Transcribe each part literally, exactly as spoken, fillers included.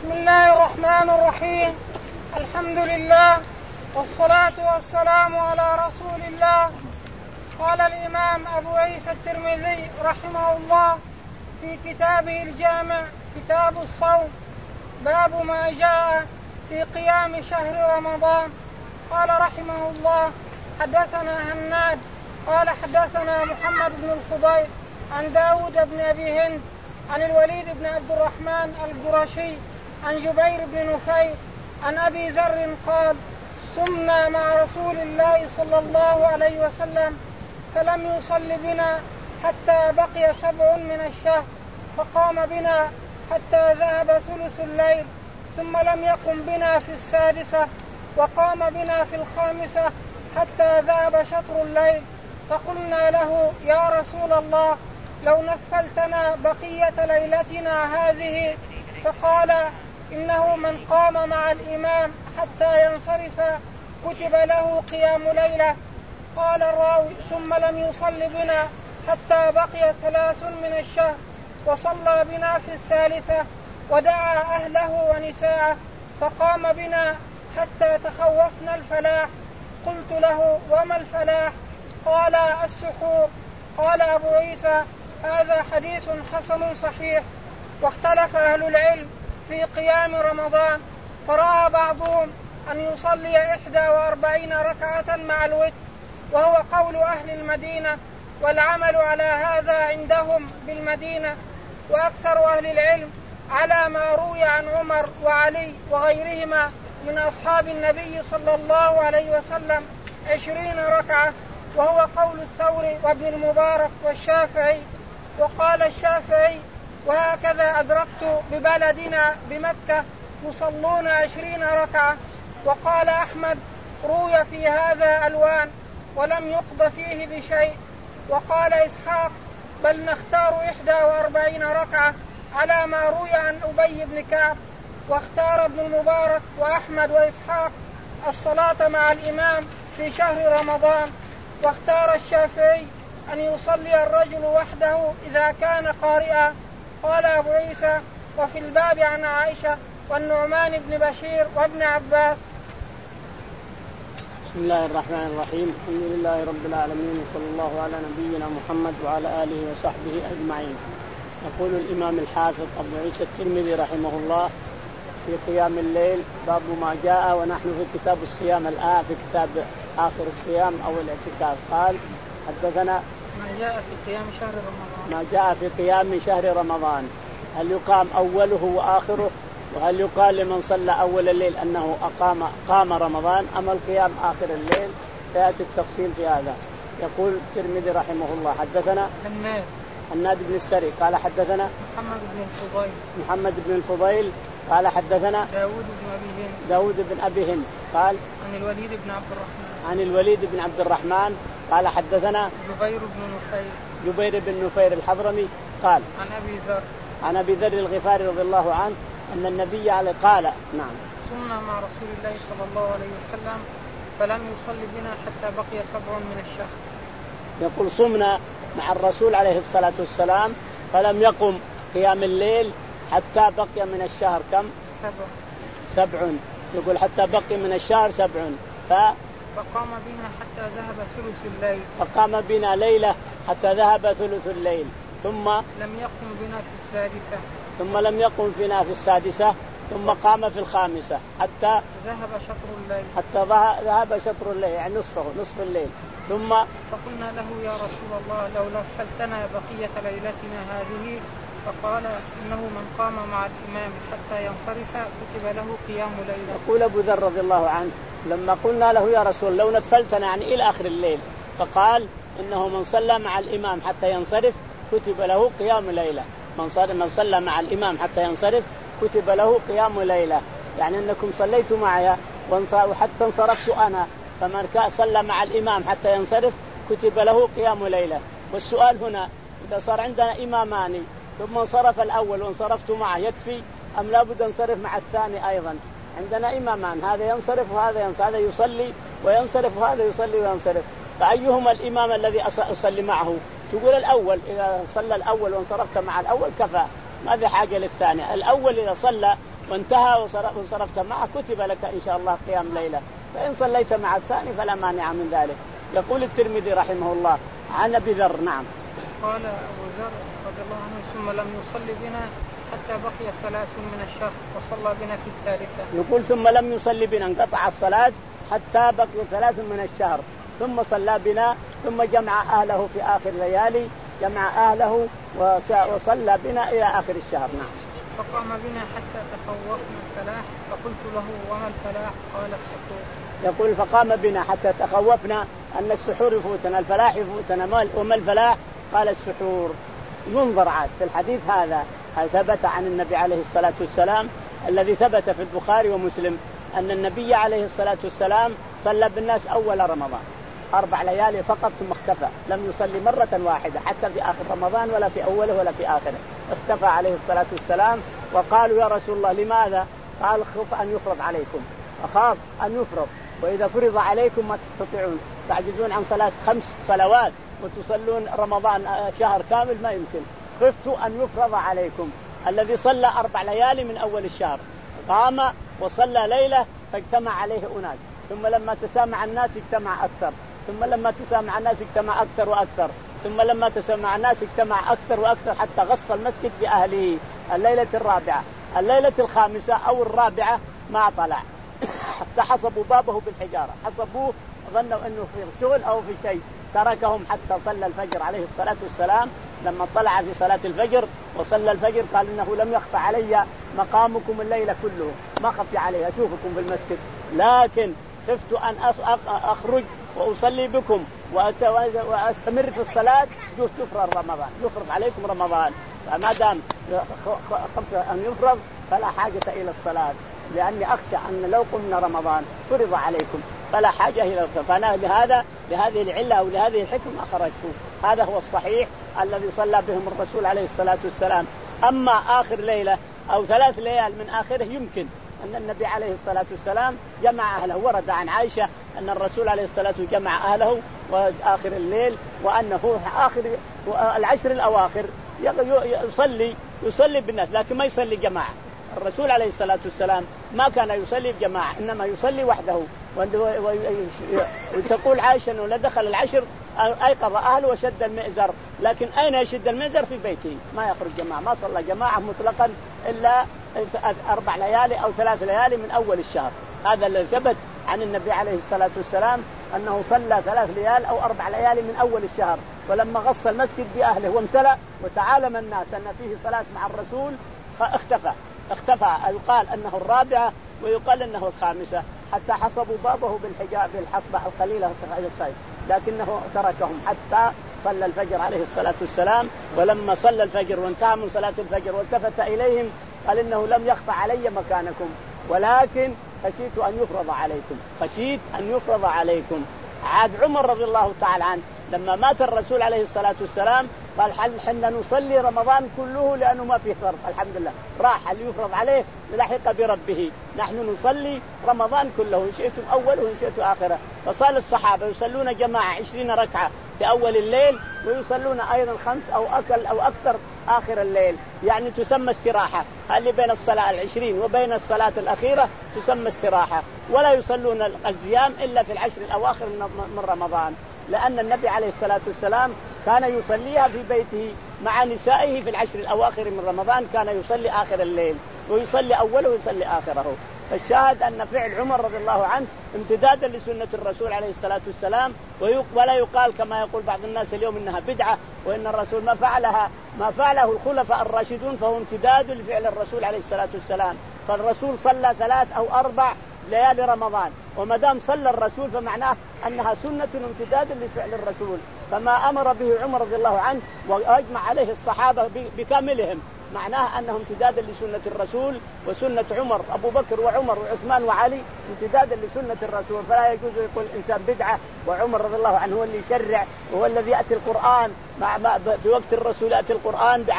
بسم الله الرحمن الرحيم. الحمد لله والصلاة والسلام على رسول الله. قال الإمام أبو عيسى الترمذي رحمه الله في كتابه الجامع كتاب الصوم باب ما جاء في قيام شهر رمضان. قال رحمه الله حدثنا هناد قال حدثنا محمد بن الفضيل عن داود بن أبي هند عن الوليد بن عبد الرحمن القرشي عن جبير بن نفير عن أبي ذر قال صمنا مع رسول الله صلى الله عليه وسلم فلم يصل بنا حتى بقي سبع من الشهر فقام بنا حتى ذهب ثلث الليل ثم لم يقم بنا في السادسة وقام بنا في الخامسة حتى ذهب شطر الليل فقلنا له يا رسول الله لو نفلتنا بقية ليلتنا هذه فقال إنه من قام مع الإمام حتى ينصرف كتب له قيام ليلة. قال الراوي ثم لم يصل بنا حتى بقي ثلاث من الشهر وصلى بنا في الثالثة ودعا أهله ونساءه فقام بنا حتى تخوفنا الفلاح. قلت له وما الفلاح؟ قال السحور. قال أبو عيسى هذا حديث حسن صحيح. واختلف أهل العلم في قيام رمضان فرأى بعضهم أن يصلي إحدى وأربعين ركعة مع الوتر وهو قول أهل المدينة والعمل على هذا عندهم بالمدينة. وأكثر أهل العلم على ما روي عن عمر وعلي وغيرهما من أصحاب النبي صلى الله عليه وسلم عشرين ركعة وهو قول الثوري وابن المبارك والشافعي. وقال الشافعي وهكذا أدركت ببلدنا بمكة يصلون عشرين ركعة. وقال أحمد روي في هذا ألوان ولم يقض فيه بشيء. وقال إسحاق بل نختار إحدى وأربعين ركعة على ما روي عن أبي بن كعب. واختار ابن المبارك وأحمد وإسحاق الصلاة مع الإمام في شهر رمضان. واختار الشافعي أن يصلي الرجل وحده إذا كان قارئا. قال أبو عيسى وفي الباب عن عائشة والنعمان بن بشير وابن عباس. بسم الله الرحمن الرحيم. الحمد لله رب العالمين وصلى الله على نبينا محمد وعلى آله وصحبه أجمعين. يقول الإمام الحافظ أبو عيسى الترمذي رحمه الله في قيام الليل باب ما جاء ونحن في كتاب الصيام الآن في كتاب آخر الصيام أو الاعتكاف. قال حدثنا ما جاء في قيام شهر رمضان ما جاء في قيام شهر رمضان هل يقام أوله وآخره وهل يقال لمن صلى أول الليل أنه أقام قام رمضان أم القيام آخر الليل؟ سيأتي التفصيل في هذا. يقول الترمذي رحمه الله حدثنا هناد هناد بن السري قال حدثنا محمد بن الفضيل محمد بن الفضيل قال حدثنا داود بن أبي هند داود بن أبي هند قال عن الوليد بن عبد الرحمن عن الوليد بن عبد الرحمن قال حدثنا جبير بن نفير جبير بن نفير الحضرمي قال عن أبي ذر عن أبي ذر الغفاري رضي الله عنه أن النبي عليه قال نعم صمنا مع رسول الله صلى الله عليه وسلم فلم يصلي بنا حتى بقي سبع من الشهر. يقول صمنا مع الرسول عليه الصلاة والسلام فلم يقم قيام الليل حتى بقي من الشهر كم؟ سبع سبع. يقول حتى بقي من الشهر سبع ف... فقام بنا حتى ذهب ثلث الليل فقام بنا ليلة حتى ذهب ثلث الليل ثم لم يقم بنا في السادسة ثم لم يقم فينا في السادسة ثم قام في الخامسة حتى ذهب شطر الليل حتى ذهب شطر الليل يعني نصفه نصف الليل. ثم فقلنا له يا رسول الله لو نفلتنا بقية ليلتنا هذه فقال إنه من قام مع الإمام حتى ينصرف كتب له قيام ليلة. يقول أبو ذر رضي الله عنه لما قلنا له يا رسول لو نفلتنا يعني إلى آخر الليل فقال إنه من صلى مع الإمام حتى ينصرف كتب له قيام ليلة. من صلى من صلى مع الإمام حتى ينصرف كتب له قيام ليلة يعني أنكم صليتوا معي وحتى انصرفت أنا فمن صلى مع الإمام حتى ينصرف كتب له قيام ليلة. والسؤال هنا إذا صار عندنا إمامان ثم انصرف الأول وانصرفت معه يكفي أم لا بد انصرف مع الثاني أيضا؟ عندنا إمامان هذا ينصرف وهذا ينصرف هذا يصلي وينصرف وهذا يصلي وينصرف فأيهما الإمام الذي أصلي معه؟ تقول الأول إذا صلى الأول وانصرفت مع الأول كفى ما في حاجة للثاني. الأول إذا صلى وانتهى وصرفت معه كتب لك إن شاء الله قيام ليلة، فإن صليت مع الثاني فلا مانع من ذلك. يقول الترمذي رحمه الله عن أبي ذر نعم قال أبو ذر رضي الله عنه ثم لم يصلي بنا حتى بقي ثلاث من الشهر وصلى بنا في الثالثة. يقول ثم لم يصلي بنا انقطع الصلاة حتى بقي ثلاث من الشهر ثم صلى بنا ثم جمع أهله في آخر ليالي جمع أهله وصلى بنا إلى آخر الشهر. نعم. فقام بنا حتى تخوفنا الفلاح فقلت له وما الفلاح؟ قال السحور. يقول فقام بنا حتى تخوفنا أن السحور يفوتنا الفلاح يفوتنا وما الفلاح؟ قال السحور. ينظر عاد في الحديث هذا هل ثبت عن النبي عليه الصلاة والسلام الذي ثبت في البخاري ومسلم أن النبي عليه الصلاة والسلام صلى بالناس أول رمضان أربع ليالي فقط ثم اختفى، لم يصلي مرة واحدة حتى في آخر رمضان ولا في أوله ولا في آخره، اختفى عليه الصلاة والسلام. وقالوا يا رسول الله لماذا؟ قال خف أن يفرض عليكم، أخاف أن يفرض، وإذا فرض عليكم ما تستطيعون، تعجزون عن صلاة خمس صلوات وتصلون رمضان شهر كامل ما يمكن، خفت أن يفرض عليكم. الذي صلى أربع ليالي من أول الشهر قام وصلى ليلة فاجتمع عليه أناس، ثم لما تسامع الناس اجتمع أكثر، ثم لما تسامع الناس اجتمع أكثر وأكثر، ثم لما تسامع الناس اجتمع أكثر وأكثر حتى غص المسجد بأهله. الليلة الرابعة الليلة الخامسة أو الرابعة ما طلع حتى حصبوا بابه بالحجارة، حصبوه ظنوا أنه في شغل أو في شيء، تركهم حتى صلى الفجر عليه الصلاة والسلام. لما طلع في صلاة الفجر وصلى الفجر قال إنه لم يخفى علي مقامكم الليلة كله، ما خفي علي أشوفكم في المسجد، لكن خفت أن أخرج وأصلي بكم وأستمر في الصلاة يفرض رمضان يفرض عليكم رمضان، فما دام خفت أن يفرض فلا حاجة إلى الصلاة، لأني أخشى أن لو قمنا رمضان فرض عليكم فلا حاجة إلى الصلاة، فأنا لهذا لهذه العلة أو لهذه الحكمة أخرجته. هذا هو الصحيح الذي صلى بهم الرسول عليه الصلاة والسلام. أما آخر ليلة أو ثلاث ليال من آخره يمكن أن النبي عليه الصلاة والسلام جمع أهله، ورد عن عائشة أن الرسول عليه الصلاة والسلام جمع أهله وآخر الليل، وأنه آخر العشر الأواخر يصلي يصلي بالناس لكن ما يصلي جماعة. الرسول عليه الصلاة والسلام ما كان يصلي بجماعة إنما يصلي وحده، وتقول عائشة أنه لدخل العشر أيقظ أهله وشد المئزر، لكن أين يشد المئزر؟ في بيته، ما يخرج جماعة، ما صلى جماعة مطلقا إلا أربع ليالي أو ثلاث ليالي من أول الشهر. هذا الذي ثبت عن النبي عليه الصلاة والسلام أنه صلى ثلاث ليال أو أربع ليالي من أول الشهر، ولما غص المسجد بأهله وامتلأ وتعالم الناس أن فيه صلاة مع الرسول فاختفى اختفى يقال أنه الرابعة ويقال أنه الخامسة، حتى حصبوا بابه بالحجاب بالحصبة القليلة الصيف، لكنه تركهم حتى صلى الفجر عليه الصلاة والسلام. ولما صلى الفجر وانتهى من صلاة الفجر والتفت إليهم قال إنه لم يخفى علي مكانكم ولكن خشيت أن يفرض عليكم خشيت أن يفرض عليكم. عاد عمر رضي الله تعالى عنه لما مات الرسول عليه الصلاة والسلام قال حنا نصلي رمضان كله لأنه ما فيه فرض، الحمد لله راح اللي يفرض عليه لحق بربه، نحن نصلي رمضان كله إن شئتم أوله وإن شئتم آخره. فصال الصحابة يصلون جماعة عشرين ركعة في أول الليل ويصلون أيضا خمس أو أكل أو أكثر آخر الليل، يعني تسمى استراحة، اللي بين الصلاة العشرين وبين الصلاة الأخيرة تسمى استراحة، ولا يصلون الزيام إلا في العشر الأواخر من رمضان، لأن النبي عليه الصلاة والسلام كان يصليها في بيته مع نسائه في العشر الأواخر من رمضان، كان يصلي آخر الليل ويصلي أوله ويصلي آخره. فالشاهد أن فعل عمر رضي الله عنه امتدادا لسنة الرسول عليه الصلاة والسلام، ولا يقال كما يقول بعض الناس اليوم إنها بدعة وإن الرسول ما فعلها، ما فعله الخلفاء الراشدون فهو امتداد لفعل الرسول عليه الصلاة والسلام. فالرسول صلى ثلاث أو أربع ليالي رمضان، وما دام صلى الرسول فمعناه أنها سنة امتداد لفعل الرسول، فما أمر به عمر رضي الله عنه وأجمع عليه الصحابة بكاملهم معناه أنه امتدادا لسنة الرسول وسنة عمر أبو بكر وعمر وعثمان وعلي امتدادا لسنة الرسول. فلا يجوز يقول الإنسان بدعة وعمر رضي الله عنه هو اللي يشرع وهو الذي يأتي القرآن مع في وقت الرسول يأتي القرآن على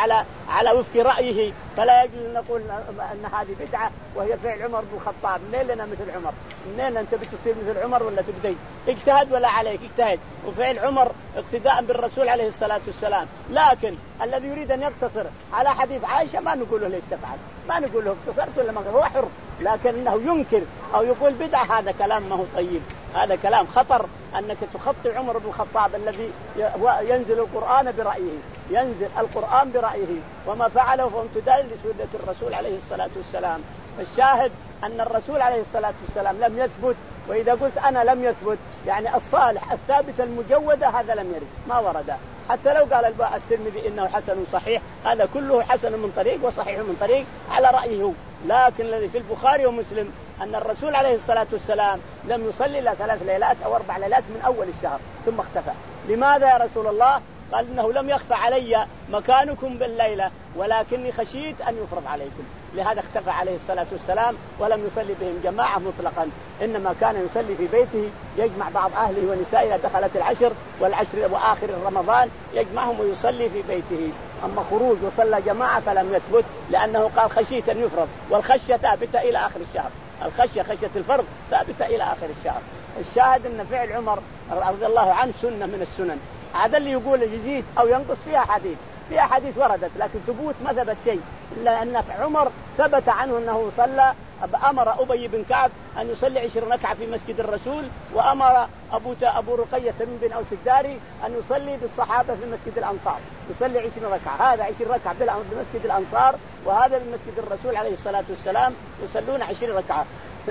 على وفق رأيه فلا يجوز أن نقول أن هذه بدعة وهي فعل عمر بن الخطاب. منين لنا مثل عمر؟ منين أنت بتصير مثل عمر ولا تبدي؟ اجتهد ولا عليك اجتهد. وفعل عمر اقتداء بالرسول عليه الصلاة والسلام. لكن الذي يريد أن يقتصر على حديث عائشة ما نقول له ليش تفعل، ما نقول له اقتصرت ولا ما، هو حر. لكن انه ينكر او يقول بدعة هذا كلام ما هو طيب، هذا كلام خطر. انك تخطي عمر بن الخطاب الذي ينزل القرآن برأيه، ينزل القرآن برأيه، وما فعله فهو امتثال لسنة الرسول عليه الصلاة والسلام. الشاهد أن الرسول عليه الصلاة والسلام لم يثبت. وإذا قلت أنا لم يثبت يعني الصالح الثابت المجودة هذا لم يرد، ما ورد. حتى لو قال الترمذي إنه حسن صحيح، هذا كله حسن من طريق وصحيح من طريق على رأيه. لكن الذي في البخاري ومسلم أن الرسول عليه الصلاة والسلام لم يصلي إلا ثلاث ليلات أو أربع ليلات من أول الشهر ثم اختفى. لماذا يا رسول الله؟ قال إنه لم يخفى علي مكانكم بالليلة ولكني خشيت أن يفرض عليكم، لهذا اختفى عليه الصلاة والسلام ولم يصلي بهم جماعة مطلقا، إنما كان يصلي في بيته، يجمع بعض أهله ونسائه إذا دخلت العشر والعشر وآخر رمضان يجمعهم ويصلي في بيته. أما خروج وصلى جماعة فلم يثبت، لأنه قال خشيت أن يفرض، والخشية ثابتة إلى آخر الشهر، الخشية خشية الفرض ثابتة إلى آخر الشهر. الشاهد أن فعل عمر رضي الله عنه سنة من السنن. هذا اللي يقول يزيد أو ينقص فيها حديث، فيها حديث وردت لكن ثبوت ما ثبت شيء، إلا أن عمر ثبت عنه أنه صلى، أمر أبي بن كعب أن يصلي عشر ركعة في مسجد الرسول، وأمر أبو أبو رقية بن أوس الداري أن يصلي بالصحابة في مسجد الأنصار، يصلي عشر ركعة. هذا عشر ركعة بمسجد الأنصار، وهذا بمسجد الرسول عليه الصلاة والسلام يصلون عشر ركعة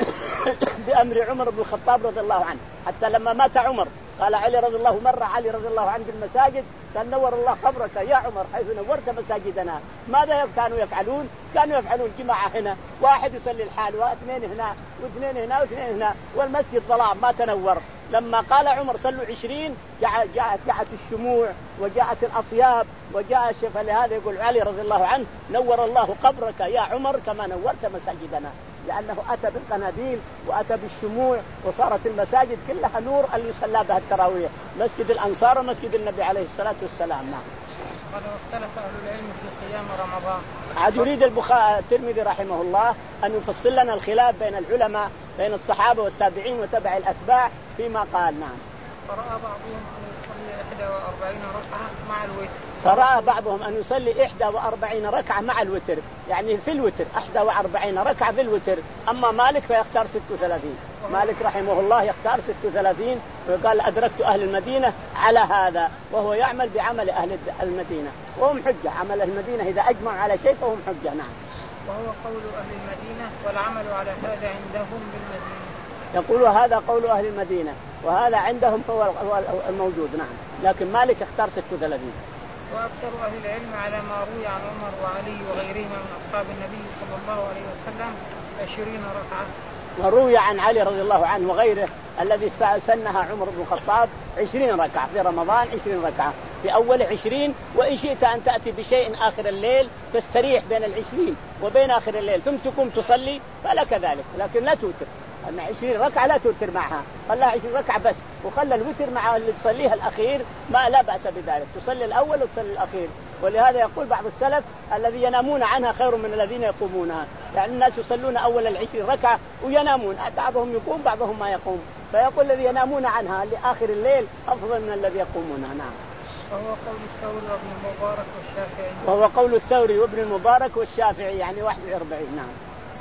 بأمر عمر بن الخطاب رضي الله عنه. حتى لما مات عمر قال علي رضي الله مر علي رضي الله عنه بالمساجد قال نور الله قبرك يا عمر حيث نورت مساجدنا. ماذا كانوا يفعلون؟ كانوا يفعلون جماعة هنا، واحد يصلي الحال واثنين هنا واثنين هنا واثنين هنا، والمسجد ظلام ما تنور. لما قال عمر صلوا عشرين جاءت جاءت الشموع وجاءت الأطياب وجاء الشيخ، لهذا يقول علي رضي الله عنه نور الله قبرك يا عمر كما نورت مساجدنا، لأنه أتى بالقناديل وأتى بالشموع وصارت المساجد كلها نور اللي يصلى بها التراويح، مسجد الأنصار ومسجد النبي عليه الصلاة والسلام. نعم. قد اختلف أهل العلم في قيام رمضان. عاد يريد البخاري الترمذي رحمه الله أن يفصل لنا الخلاف بين العلماء بين الصحابة والتابعين وتبع الأتباع فيما قال. نعم. فرأى بعضهم أن يصلي إحدى وأربعين ركعة مع الوتر. فرأى بعضهم أن يصلي إحدى وأربعين ركعة مع الوتر، يعني في الوتر إحدى وأربعين ركعة في الوتر. أما مالك فيختار ستة وثلاثين، مالك رحمه الله يختار ستة وثلاثين، وقال أدركت أهل المدينة على هذا، وهو يعمل بعمل أهل المدينة وهم حجة. عمل أهل المدينة إذا أجمعوا على شيء فهم حجة. نعم. وهو قول أهل المدينة والعمل على هذا عندهم بالمدينة. يقول هذا قول أهل المدينة وهذا عندهم هو الموجود. نعم. لكن مالك اختار ستة وثلاثين. وأكثر أهل العلم على ما روي عن عمر وعلي وغيرهما من أصحاب النبي صلى الله عليه وسلم عشرين ركعة. وروي عن علي رضي الله عنه وغيره الذي سنها عمر بن الخطاب عشرين ركعة في رمضان، عشرين ركعة في أول عشرين، وإن شئت أن تأتي بشيء آخر الليل تستريح بين العشرين وبين آخر الليل ثم تقوم تصلي فلك ذلك، لكن لا توتر. أن عشرين ركعة لا توتر معها، خلها عشرين ركعة بس، وخلى الوتر مع اللي تصليها الأخير ما لا بأس بذلك، تصلي الأول وتصلي الأخير. ولهذا يقول بعض السلف الذي ينامون عنها خير من الذين يقومونها، يعني الناس يصلون أول العشرين ركعة وينامون، بعضهم يقوم بعضهم ما يقوم، فيقول الذي ينامون عنها لآخر الليل أفضل من الذي يقومونها. نعم. وهو قول الثوري وابن المبارك والشافعي. وهو قول الثوري وابن المبارك والشافعي يعني واحد وأربعين. نعم.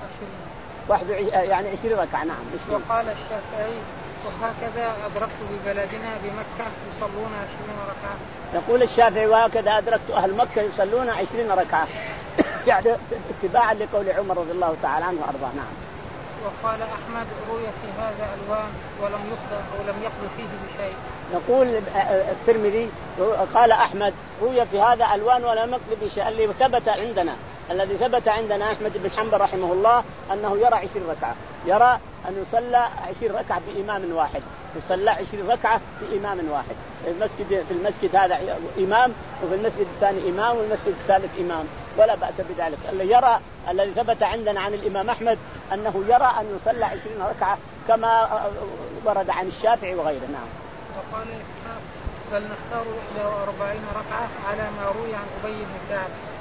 واحد يعني عشرين ركعة. نعم. وقال الشافعي وهكذا أدركت ببلدنا بمكة يصلون عشرين ركعة. يقول الشافعي وهكذا أدركت أهل مكة يصلون عشرين ركعة يعني اتباعا لقول عمر رضي الله تعالى عنه وأرضاه. نعم. وقال أحمد روي في هذا ألوان ولم يقضى أو لم يقضي فيه بشيء. يقول الترمذي قال أحمد روي في هذا ألوان ولم يقضي بشيء. اللي ثبت عندنا الذي ثبت عندنا أحمد بن حنبل رحمه الله أنه يرى عشرين ركعة، يرى أن يصلى عشرين ركعة بإمام واحد، يصلى عشرين ركعة بإمام واحد. المسجد في المسجد هذا إمام وفي المسجد الثاني إمام والمسجد الثالث إمام، ولا بأس بذلك. اللي يرى الذي ثبت عندنا عن الإمام أحمد أنه يرى أن يصلى عشرين ركعة كما ورد عن الشافعي وغيره. نعم. وقال إسحاق بل نختار إحدى وأربعين ركعة على ما روي عن أبي بن كعب.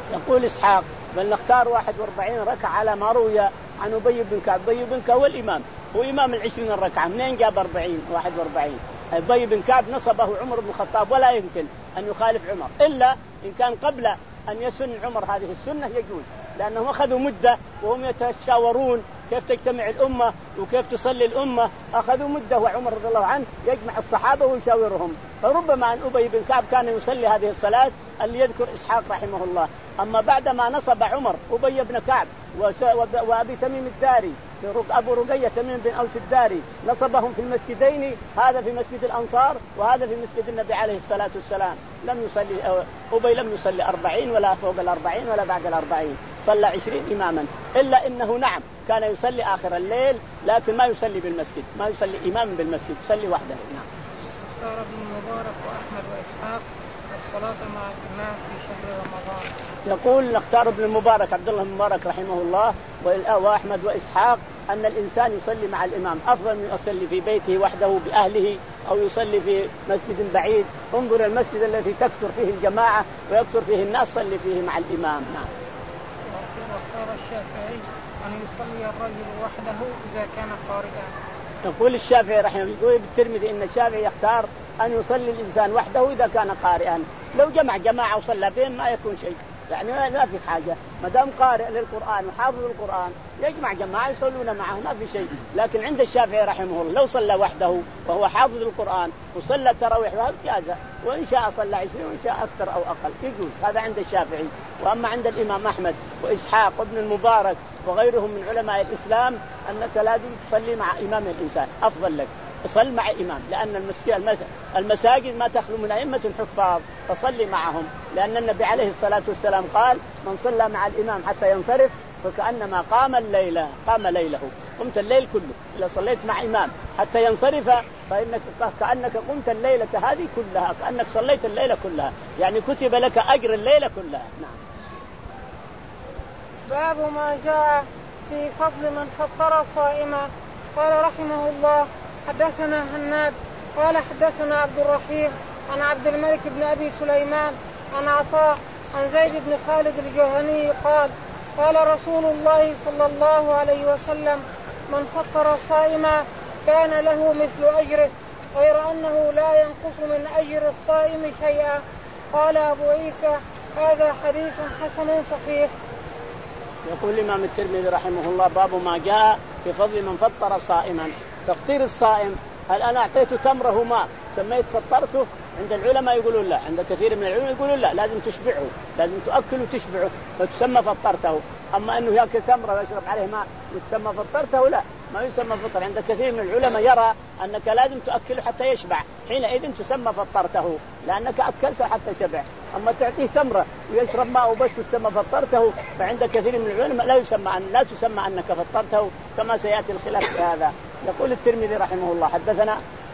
يقول إسحاق بل نختار واحد واربعين ركعة على ما روي عن أبي بن كعب. أبي بن كعب هو الإمام، هو إمام العشرين الركعة، منين جاب أربعين واحد واربعين؟ أبي بن كعب نصبه عمر بن الخطاب، ولا يمكن أن يخالف عمر إلا إن كان قبل أن يسن عمر هذه السنة يجوز، لأنهم أخذوا مدة وهم يتشاورون كيف تجتمع الأمة وكيف تصلي الأمة، أخذوا مدة وعمر رضي الله عنه يجمع الصحابة ويشاورهم، فربما أن أبي بن كعب كان يصلي هذه الصلاة اللي يذكر إسحاق رحمه الله. أما بعدما نصب عمر أبي بن كعب وأبي تميم الداري أبو رقية تميم بن أوس الداري نصبهم في المسجدين، هذا في مسجد الأنصار وهذا في مسجد النبي عليه الصلاة والسلام، لم يصلي أبي لم يصلي أربعين ولا فوق الأربعين ولا بعد الأربعين، صلى عشرين إماما، إلا إنه نعم كان يصلي آخر الليل لكن ما يصلي بالمسجد، ما يصلي إماما بالمسجد، يصلي وحده. نعم. اختار ابن المبارك وأحمد وإسحاق الصلاة مع الإمام في شهر رمضان. يقول نختار ابن المبارك عبد الله المبارك رحمه الله وأحمد وإسحاق أن الإنسان يصلي مع الإمام أفضل من يصلي في بيته وحده بأهله أو يصلي في مسجد بعيد. انظر المسجد الذي تكثر فيه الجماعة ويكثر فيه الناس صلي فيه مع الإمام. نعم. واختار الشافعي أن يصلي الرجل وحده إذا كان قارئا. يقول الشافعي رحمه الله يقول بالترمذي إن الشافعي يختار أن يصلي الإنسان وحده إذا كان قارئا، لو جمع جماعة وصلى بهم ما يكون شيء، يعني لا في حاجة، ما دام قارئ للقرآن وحافظ القرآن يجمع جماعة يصلون معه ما في شيء. لكن عند الشافعي رحمه الله لو صلى وحده وهو حافظ القرآن وصلى التراويح وهذا جازة، وإن شاء صلى عشرين وإن شاء أكثر أو أقل يجوز، هذا عند الشافعي. وأما عند الإمام أحمد وإسحاق وابن المبارك وغيرهم من علماء الإسلام أنك لازم تصلي مع إمام الإنسان، أفضل لك صل مع إمام، لأن المسجد المساجد ما تخلو من أئمة الحفاظ، فصلي معهم، لأن النبي عليه الصلاة والسلام قال من صلى مع الإمام حتى ينصرف فكأنما قام الليلة قام ليله، قمت الليل كله. إذا صليت مع إمام حتى ينصرف فإنك كأنك قمت الليلة هذه كلها، كأنك صليت الليلة كلها، يعني كتب لك أجر الليلة كلها. نعم. باب ما جاء في فضل من فطر صائما. قال رحمه الله حدثنا هناد قال حدثنا عبد الرحيم عن عبد الملك بن أبي سليمان عن عطاء عن زيد بن خالد الجهني قال قال رسول الله صلى الله عليه وسلم من فطر صائما كان له مثل أجره غير أنه لا ينقص من أجر الصائم شيئا. قال أبو عيسى هذا حديث حسن صحيح. يقول الإمام الترمذي رحمه الله باب ما جاء في فضل من فطر صائما. تفطير الصائم، هل أنا أعطيته تمره ماء سميت فطرته؟ عند العلماء يقولون لا، عند كثير من العلماء يقولون لا، لازم تشبعه، لازم تأكله وتشبعه فتسمى فطرته. أما أنه يأكل تمره ويشرب عليه ماء يتسمى فطرته لا، ما يسمى فطر. عند كثير من العلماء يرى أنك لازم تأكله حتى يشبع، حينئذ تسمى فطرته لأنك أكلته حتى شبع. أما تعطيه تمره ويشرب ماء وبس تسمى فطرته، فعند كثير من العلماء لا يسمى أن لا تسمى أنك فطرته، كما سيأتي الخلاف في هذا. يقول الترمذي رحمه الله حدثنا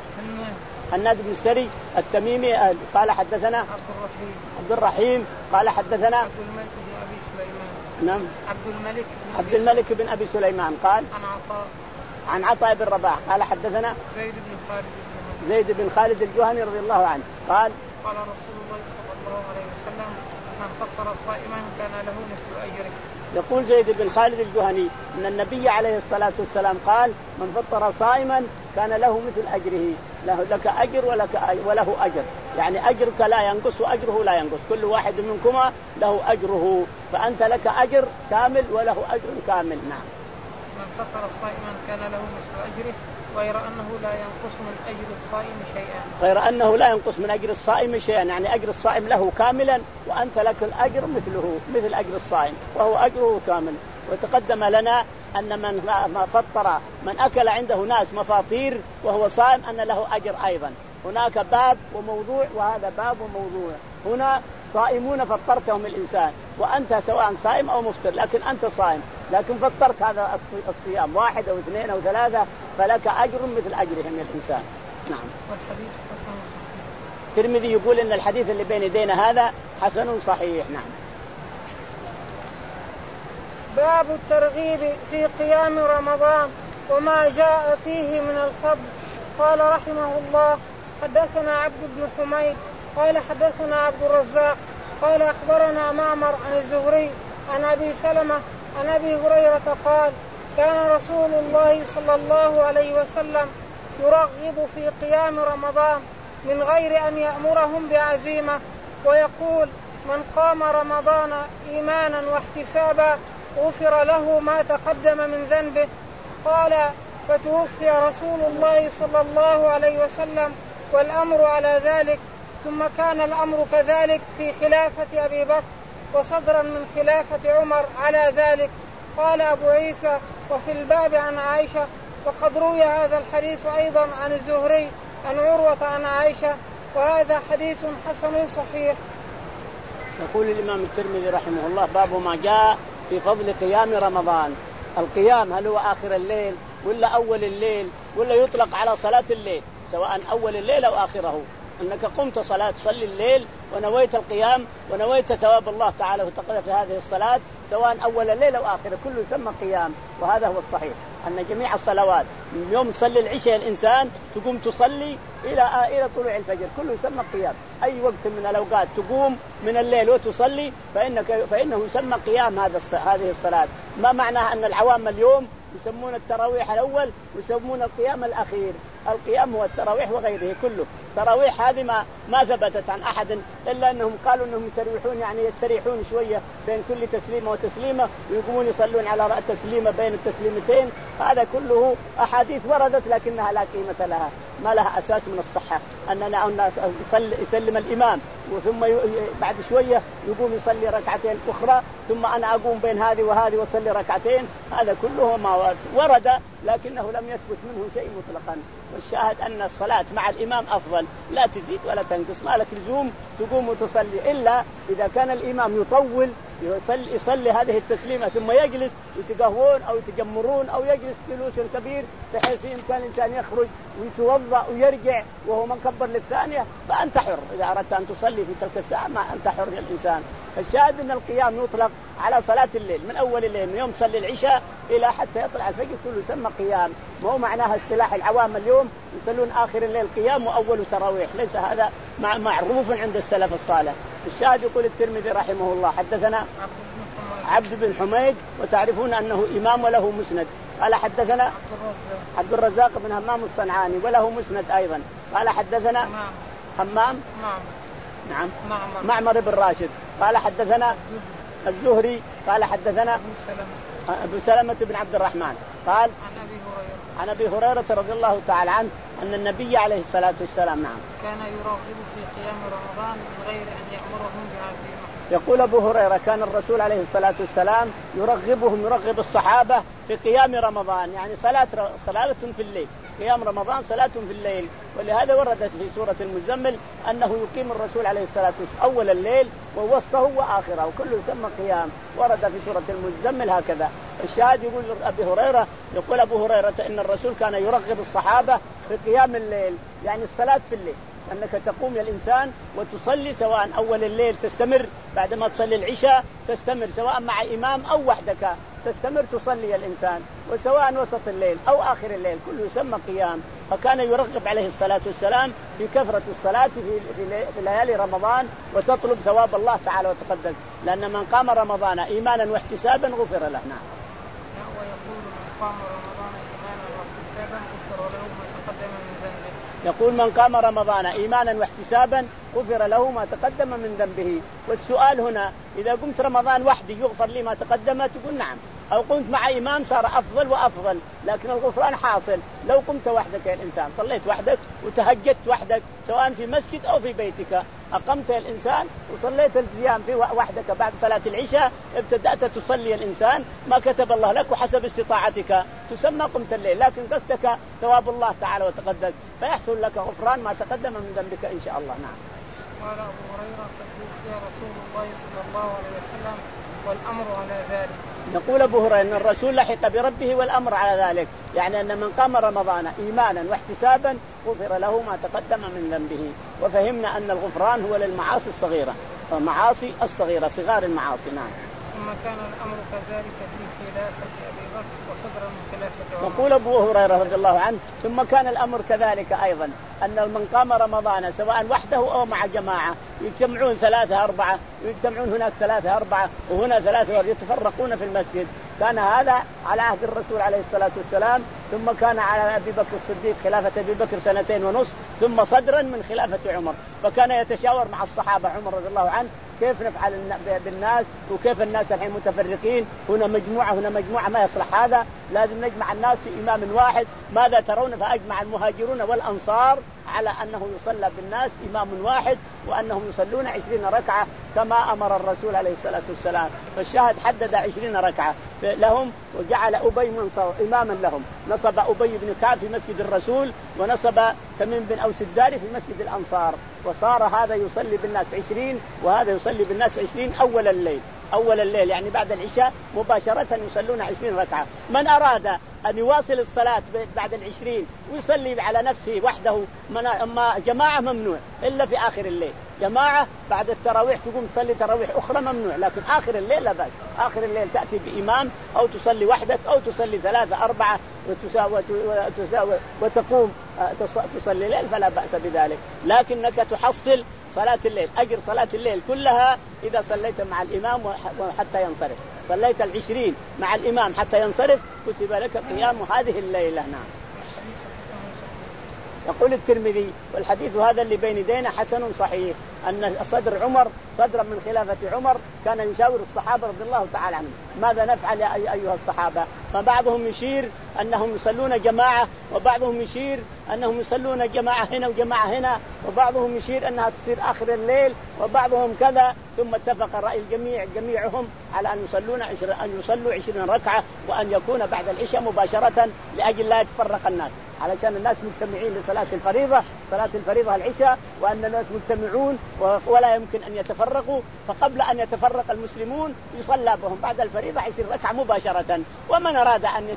هناد بن السري التميمي قال حدثنا عبد الرحيم عبد الرحيم قال حدثنا عبد الملك بن أبي سليمان نعم عبد الملك بن عبد الملك بن أبي سليمان قال عن عطاء عن عطاء بن رباح قال حدثنا زيد بن خالد زيد بن خالد الجهني رضي الله عنه قال قال رسول الله صلى الله عليه وسلم من فطر صائما كان له مثل أجره. يقول زيد بن خالد الجهني أن النبي عليه الصلاة والسلام قال من فطر صائما كان له مثل أجره، له لك أجر ولك وله أجر، يعني أجرك لا ينقص وأجره لا ينقص، كل واحد منكما له أجره، فأنت لك أجر كامل وله أجر كامل. نعم. من فطر صائما كان له مثل أجره غير أنه لا ينقص من أجر الصائم شيئا غير أنه لا ينقص من أجر الصائم شيئا يعني أجر الصائم له كاملا وأنت لك الأجر مثله مثل أجر الصائم وهو أجره كامل. وتقدم لنا أن من ما فطر من أكل عنده ناس مفاطير وهو صائم أن له أجر أيضا. هناك باب وموضوع وهذا باب وموضوع. هنا صائمون فطرتهم الإنسان وأنت سواء صائم أو مفطر، لكن أنت صائم لكن فطرت هذا الصيام واحد أو اثنين أو ثلاثة فلك أجر مثل أجرهم الإنسان. نعم. والحديث حسن صحيح. الترمذي يقول إن الحديث اللي بين يدينا هذا حسن صحيح. نعم. باب الترغيب في قيام رمضان وما جاء فيه من الفضل. قال رحمه الله حدثنا عبد بن حميد قال حدثنا عبد الرزاق قال أخبرنا معمر عن الزهري عن أبي سلمة عن أبي هريرة قال كان رسول الله صلى الله عليه وسلم يرغب في قيام رمضان من غير أن يأمرهم بعزيمة ويقول من قام رمضان إيمانا واحتسابا غفر له ما تقدم من ذنبه. قال فتوفي رسول الله صلى الله عليه وسلم والأمر على ذلك، ثم كان الأمر كذلك في خلافة أبي بكر وصدرا من خلافة عمر على ذلك. قال أبو عيسى وفي الباب عن عائشة. وقد روي هذا الحديث أيضا عن الزهري عن عروة عن عائشة، وهذا حديث حسن صحيح. يقول الإمام الترمذي رحمه الله باب ما جاء في فضل قيام رمضان. القيام هل هو آخر الليل ولا أول الليل ولا يطلق على صلاة الليل، سواء أول الليل أو آخره، أنك قمت صلاة تصلي الليل ونويت القيام ونويت ثواب الله تعالى وتقدم في هذه الصلاة، سواء أول الليل أو آخره كله يسمى قيام. وهذا هو الصحيح أن جميع الصلوات من يوم صلي العشاء الإنسان تقوم تصلي إلى إلى طلوع الفجر كله يسمى قيام. أي وقت من الأوقات تقوم من الليل وتصلي فإنك فإنه يسمى قيام. هذا هذه الصلاة ما معناها أن العوام اليوم يسمون التراويح الأول ويسمون القيام الأخير. القيام هو التراويح وغيره كله. تراويح هذه ما ما ثبتت عن أحد إلا أنهم قالوا أنهم يتروحون يعني يستريحون شوية بين كل تسليمة وتسليمة ويقومون يصلون على رأس تسليمة بين التسليمتين. هذا كله أحاديث وردت لكنها لا قيمة لها، ما لها أساس من الصحة. أننا يسلم الإمام وثم بعد شوية يقوم يصلي ركعتين أخرى ثم أنا أقوم بين هذه وهذه وصلي ركعتين، هذا كله ما ورد لكنه لم يثبت منه شيء مطلقا. والشاهد أن الصلاة مع الإمام أفضل، لا تزيد ولا تنقص، ما لك لزوم تقوم وتصلي إلا إذا كان الإمام يطول يصلي, يصلي هذه التسليمة ثم يجلس يتقهون أو يتجمرون أو يجلس جلوس كبير بحيث يمكن الإنسان يخرج ويتوضأ ويرجع وهو منكبر للثانية، فأنت حر إذا أردت أن تصلي في تلك الساعة ما أنت حر الإنسان. الشاهد أن القيام يطلق على صلاة الليل من أول الليل من يوم تصلي العشاء إلى حتى يطلع الفجر كله يسمى قيام. ما هو معناها اصطلاح العوام اليوم يصلون آخر الليل قيام وأول تراويح، ليس هذا معروف عند السلف الصالح. الشاهد يقول الترمذي رحمه الله حدثنا عبد بن حميد وتعرفون أنه إمام وله مسند. قال حدثنا عبد الرزاق بن همام الصنعاني وله مسند أيضا. قال حدثنا همام نعم معمر بن راشد. قال حدثنا الزهري قال حدثنا أبو سلمة بن عبد الرحمن قال عن أبي هريرة رضي الله تعالى عنه أن النبي عليه الصلاة والسلام نعم كان يرغب في قيام رمضان من غير أن يأمرهم بعزيمة. يقول أبو هريرة كان الرسول عليه الصلاة والسلام يرغبهم يرغب الصحابة في قيام رمضان، يعني صلاة صلاة في الليل، قيام رمضان صلاة في الليل. ولهذا وردت في سورة المزمل أنه يقيم الرسول عليه الصلاة والسلام أول الليل ووسطه وآخره وكله يسمى قيام، ورد في سورة المزمل هكذا. الشاهد يقول أبي هريرة يقول أبو هريرة إن الرسول كان يرغب الصحابة في قيام الليل، يعني الصلاة في الليل، أنك تقوم يا الإنسان وتصلي سواء أول الليل تستمر بعدما تصلي العشاء تستمر سواء مع إمام أو وحدك تستمر تصلي يا الإنسان، وسواء وسط الليل أو آخر الليل كله يسمى قيام. فكان يرغب عليه الصلاة والسلام في كثرة الصلاة في ليالي رمضان وتطلب ثواب الله تعالى وتقدس، لأن من قام رمضان إيمانا واحتسابا غفر له. نعم. ويقول من قام رمضان إيمانا واحتسابا غفر له ما تقدم من ذنبه. يقول من قام رمضان إيمانا واحتسابا غفر له ما تقدم من ذنبه. والسؤال هنا إذا قمت رمضان وحدي يغفر لي ما تقدم؟ تقول نعم. أو قمت مع إمام صار أفضل وأفضل، لكن الغفران حاصل لو قمت وحدك يا الإنسان، صليت وحدك وتهجدت وحدك سواء في مسجد أو في بيتك، أقمت يا الإنسان وصليت القيام في وحدك بعد صلاة العشاء ابتدأت تصلي الإنسان ما كتب الله لك وحسب استطاعتك تسمى قمت الليل، لكن قصدك ثواب الله تعالى وتقدس فيحصل لك غفران ما تقدم من ذنبك إن شاء الله. نعم. قال أبو هريرة توفي رسول الله صلى الله عليه وسلم والأمر على ذلك. يقول أبو هريرة أن الرسول لحق بربه والأمر على ذلك، يعني أن من قام رمضان إيمانا واحتسابا غفر له ما تقدم من ذنبه. وفهمنا أن الغفران هو للمعاصي الصغيرة، المعاصي الصغيرة صغار المعاصي. نعم. ثم كان الأمر كذلك في خلافة أبي وصدرا من خلافة عمر. يقول أبو هريرة رضي الله عنه ثم كان الأمر كذلك أيضا أن من قام رمضان سواء وحده أو مع جماعة يجتمعون ثلاثة أربعة ويجتمعون هناك ثلاثة أربعة وهنا ثلاثة يتفرقون في المسجد. كان هذا على عهد الرسول عليه الصلاة والسلام، ثم كان على أبي بكر الصديق خلافة أبي بكر سنتين ونصف، ثم صدرا من خلافة عمر. فكان يتشاور مع الصحابة عمر رضي الله عنه كيف نفعل بالناس وكيف الناس الحين متفرقين، هنا مجموعة هنا مجموعة، ما يصلح هذا، لازم نجمع الناس في إمام واحد. ماذا ترون؟ فأجمع المهاجرون والأنصار على أنه يصلى بالناس إمام واحد وأنهم يصلون عشرين ركعة كما أمر الرسول عليه الصلاة والسلام. فالشاهد حدد عشرين ركعة لهم وجعل أبي منصر إماما لهم، نصب أبي بن كعب في مسجد الرسول ونصب تميم بن أوس الداري في مسجد الأنصار، وصار هذا يصلي بالناس عشرين وهذا يصلي بالناس عشرين أول الليل. أول الليل يعني بعد العشاء مباشرة يصلون عشرين ركعة. من أراد أن يواصل الصلاة بعد العشرين ويصلي على نفسه وحده، أما جماعة ممنوع إلا في آخر الليل. جماعة بعد التراويح تقوم تصلي تراويح أخرى ممنوع، لكن آخر الليل لا بأس. آخر الليل تأتي بإمام أو تصلي وحدك أو تصلي ثلاثة أربعة وتساوي وتساوي وتقوم تصلي الليل فلا بأس بذلك، لكنك تحصل صلاة الليل، أجر صلاة الليل كلها إذا صليت مع الإمام حتى ينصرف. صليت العشرين مع الإمام حتى ينصرف كتب لك قيام هذه الليلة. نعم. يقول الترمذي والحديث هذا اللي بين يدينا حسن صحيح، أن صدر عمر صدرا من خلافة عمر كان يشاور الصحابة رضي الله تعالى عنهم ماذا نفعل يا أيها الصحابة. فبعضهم يشير أنهم يصلون جماعة، وبعضهم يشير أنهم يصلون جماعة هنا وجماعة هنا، وبعضهم يشير أنها تصير آخر الليل، وبعضهم كذا. ثم اتفق رأي الجميع جميعهم على أن يصلون عشر أن يصلوا عشرين ركعة وأن يكون بعد العشاء مباشرة لأجل لا يتفرق الناس، علشان الناس مجتمعين لصلاة الفريضة، صلاة الفريضة العشاء، وأن الناس مجتمعون ولا يمكن أن يتفرقوا. فقبل أن يتفرق المسلمون يصلى بهم بعد الفريضة عشرين ركعة مباشرة. ومن أراد أن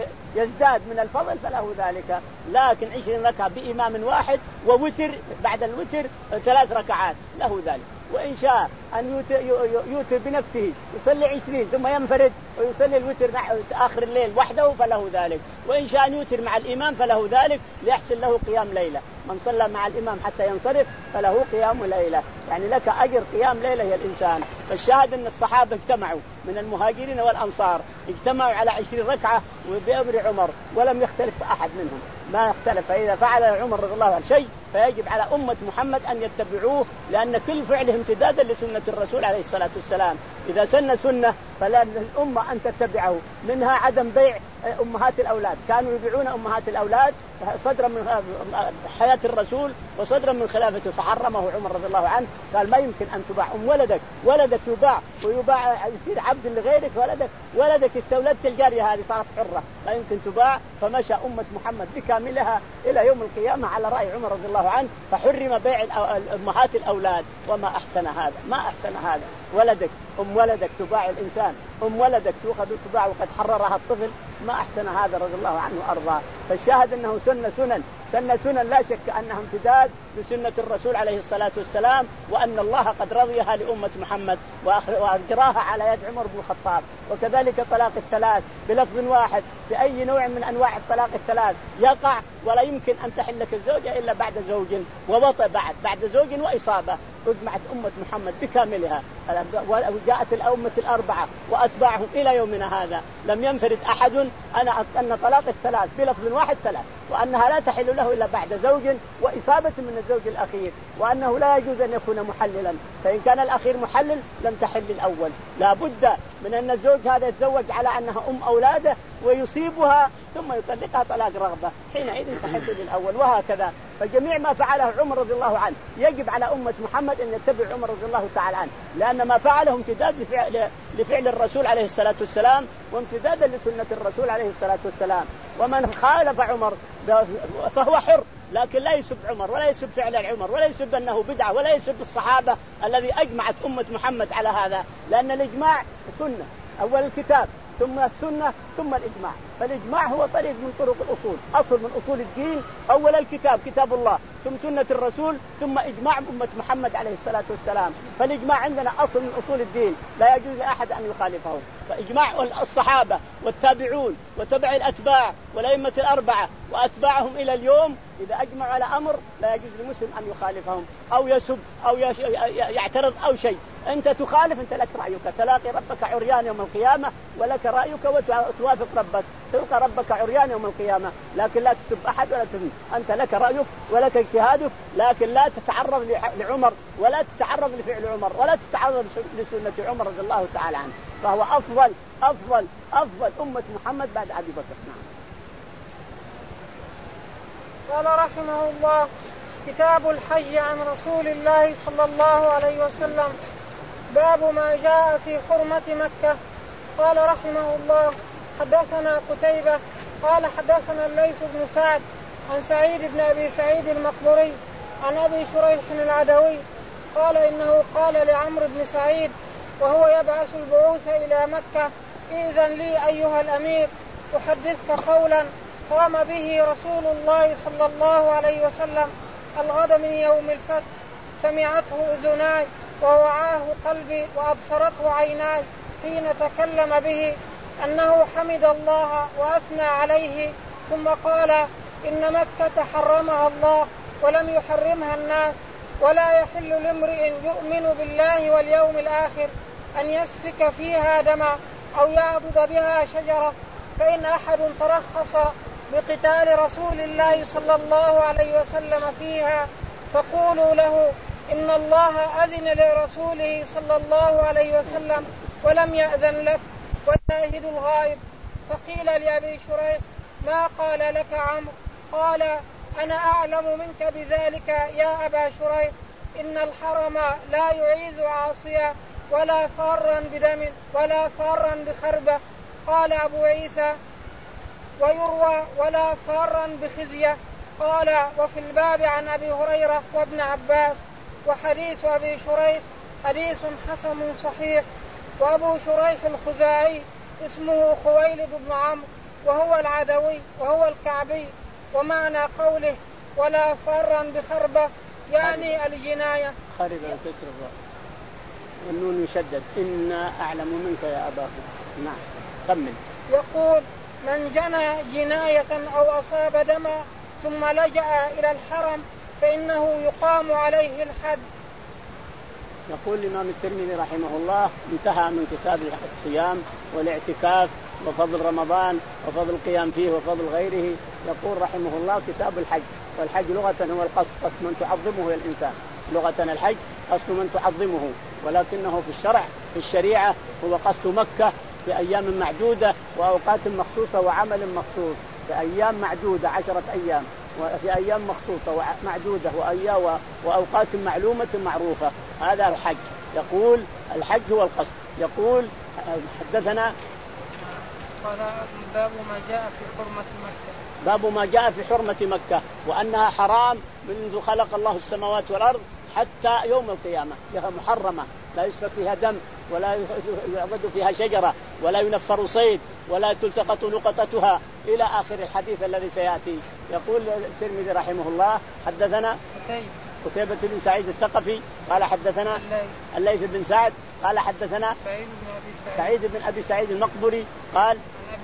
يزداد من الفضل فله ذلك، لكن عشرين ركعة بإمام واحد ووتر بعد الوتر ثلاث ركعات له ذلك. وإن شاء أن يوتر بنفسه يصلي عشرين ثم ينفرد ويصلي الوتر آخر الليل وحده فله ذلك. وإن شاء أن يوتر مع الإمام فله ذلك ليحصل له قيام ليلة. من صلى مع الإمام حتى ينصرف فله قيام ليلة، يعني لك أجر قيام ليلة يا الإنسان. فالشاهد أن الصحابة اجتمعوا من المهاجرين والأنصار اجتمعوا على عشرين ركعة وبأمر عمر ولم يختلف أحد منهم، ما اختلف. فإذا فعل عمر رضي الله عنه شيء فيجب على أمة محمد أن يتبعوه، لأن كل فعله امتدادا لسنة الرسول عليه الصلاة والسلام. إذا سن سنة فلا الأمة أن تتبعه. منها عدم بيع أمهات الأولاد، كانوا يبيعون أمهات الأولاد صدرا من حياة الرسول وصدرا من خلافته، فحرمه عمر رضي الله عنه، قال ما يمكن أن تباع أم ولدك، ولدك يباع ويباع يصير عبد لغيرك، ولدك ولدك استولدت الجارية هذه صارت حرة لا يمكن تباع. فمشى أمة محمد بكاملها إلى يوم القيامة على رأي عمر رضي الله عنه، فحرم بيع أمهات الأولاد. وما أحسن هذا، ما أحسن هذا. ولدك أم ولدك تباع الإنسان، أم ولدك تأخذ وتباع وقد حررها الطفل، ما أحسن هذا رضي الله عنه وأرضاه. فالشاهد أنه سن سنن سن سنن لا شك أنها امتداد لسنة الرسول عليه الصلاة والسلام، وأن الله قد رضيها لأمة محمد وأجراها على يد عمر بن الخطاب. وكذلك طلاق الثلاث بلفظ واحد بأي نوع من أنواع الطلاق الثلاث يقع، ولا يمكن أن تحلك الزوجة إلا بعد زوج ووطئ، بعد بعد زوج وإصابة. اجمعت أمة محمد بكاملها، وجاءت الأمة الأربعة وأتباعهم إلى يومنا هذا، لم ينفرد أحد أنا أن طلاق الثلاث بلفظ واحد ثلاث، وأنها لا تحل له إلا بعد زوج وإصابة من الزوج الأخير، وأنه لا يجوز أن يكون محللا، فإن كان الأخير محلل لم تحل الأول. لا بد من أن الزوج هذا يتزوج على أنها أم أولاده ويصيبها ثم يطلقها طلاق رغبة، حينئذ تحل للأول. وهكذا فجميع ما فعله عمر رضي الله عنه يجب على أمة محمد أن يتبع عمر رضي الله تعالى عنه، لأن ما فعله امتداد لفعل, لفعل الرسول عليه الصلاة والسلام وامتدادا لسنة الرسول عليه الصلاة والسلام. ومن خالف عمر فهو حر، لكن لا يسب عمر ولا يسب فعل عمر ولا يسب أنه بدعة ولا يسب الصحابة الذي أجمعت أمة محمد على هذا، لأن الإجماع سنة. أول الكتاب ثم السنة ثم الإجماع. فالإجماع هو طريق من طرق الأصول، أصل من أصول الدين. أول الكتاب كتاب الله، ثم سنة الرسول، ثم إجماع أمة محمد عليه الصلاة والسلام. فالإجماع عندنا أصل من أصول الدين لا يجوز لأحد أن يخالفه. فإجماع الصحابة والتابعون وتبع الأتباع والأئمة الأربعة وأتباعهم إلى اليوم إذا أجمعوا على أمر لا يجوز للمسلم أن يخالفهم أو يسب أو يعترض أو شيء. أنت تخالف، أنت لك رأيك، تلاقي ربك عريان يوم القيامة ولك رأيك وتوافق ربك، تلقى ربك عريان يوم القيامة. لكن لا تسب أحد ولا تسب، أنت لك رأيك ولك اجتهادك، لكن لا تتعرض لعمر ولا تتعرض لفعل عمر ولا تتعرض لسنة عمر رضي الله تعالى عنه. فهو أفضل أفضل أفضل أمة محمد بعد أبي بكر. نعم. قال رحمه الله: كتاب الحج عن رسول الله صلى الله عليه وسلم. باب ما جاء في حرمة مكة. قال رحمه الله: حدثنا قتيبة قال حدثنا الليث بن سعد عن سعيد بن أبي سعيد المقبري عن أبي شريح العدوي قال إنه قال لعمرو بن سعيد وهو يبعث البعوث إلى مكة: إذن لي أيها الأمير أحدثك قولا قام به رسول الله صلى الله عليه وسلم الغد من يوم الفتح، سمعته أذناي ووعاه قلبي وأبصرته عيناي حين تكلم به، أنه حمد الله وأثنى عليه ثم قال: إن مكة حرمها الله ولم يحرمها الناس، ولا يحل لامرئ يؤمن بالله واليوم الآخر أن يسفك فيها دما أو يعضد بها شجرة. فإن أحد ترخص بقتال رسول الله صلى الله عليه وسلم فيها فقولوا له إن الله أذن لرسوله صلى الله عليه وسلم ولم يأذن لك وشاهد الغائب. فقيل لأبي شريح: ما قال لك عمرو؟ قال: أنا أعلم منك بذلك يا أبا شريح، إن الحرم لا يعيذ عاصيا ولا فارا بدم ولا فارا بخربة. قال أبو عيسى: ويروى ولا فارا بخزية. قال: وفي الباب عن أبي هريرة وابن عباس. وحديث أبي شريح حديث حسن صحيح. وأبو شريح الخزاعي اسمه خويلد بن عمرو وهو العدوي وهو الكعبي. ومعنى قوله ولا فارا بخربة يعني الجناية. خرب الكسر والنون يشدد. إنا أعلم منك يا أبا. نعم كمل. يقول: من جنى جناية أو أصاب دما ثم لجأ إلى الحرم فإنه يقام عليه الحد. يقول الإمام الترمذي رحمه الله: انتهى من كتاب الصيام والاعتكاف وفضل رمضان وفضل القيام فيه وفضل غيره. يقول رحمه الله: كتاب الحج. والحج لغة هو القصد، قصد من تعظمه الإنسان. لغة الحج قصد من تعظمه، ولكنه في الشرع في الشريعة هو قصد مكة في أيام معدودة وأوقات مخصوصة وعمل مخصوص. في أيام معدودة عشرة أيام، وفي أيام مخصوصة ومعدودة وأيام وأوقات معلومة معروفة. هذا الحج. يقول الحج هو القصد. يقول حدثنا: قال باب ما جاء في حرمة مكة. باب ما جاء في حرمة مكة وأنها حرام منذ خلق الله السماوات والأرض حتى يوم القيامة. فيها محرمة، لا يسفك فيها دم ولا يعبد فيها شجرة ولا ينفر صيد ولا تلتقط لقطتها إلى آخر الحديث الذي سيأتي. يقول الترمذي رحمه الله: حدثنا قتيبة بن سعيد الثقفي قال حدثنا الليث بن سعد قال حدثنا سعيد بن أبي سعيد المقبري قال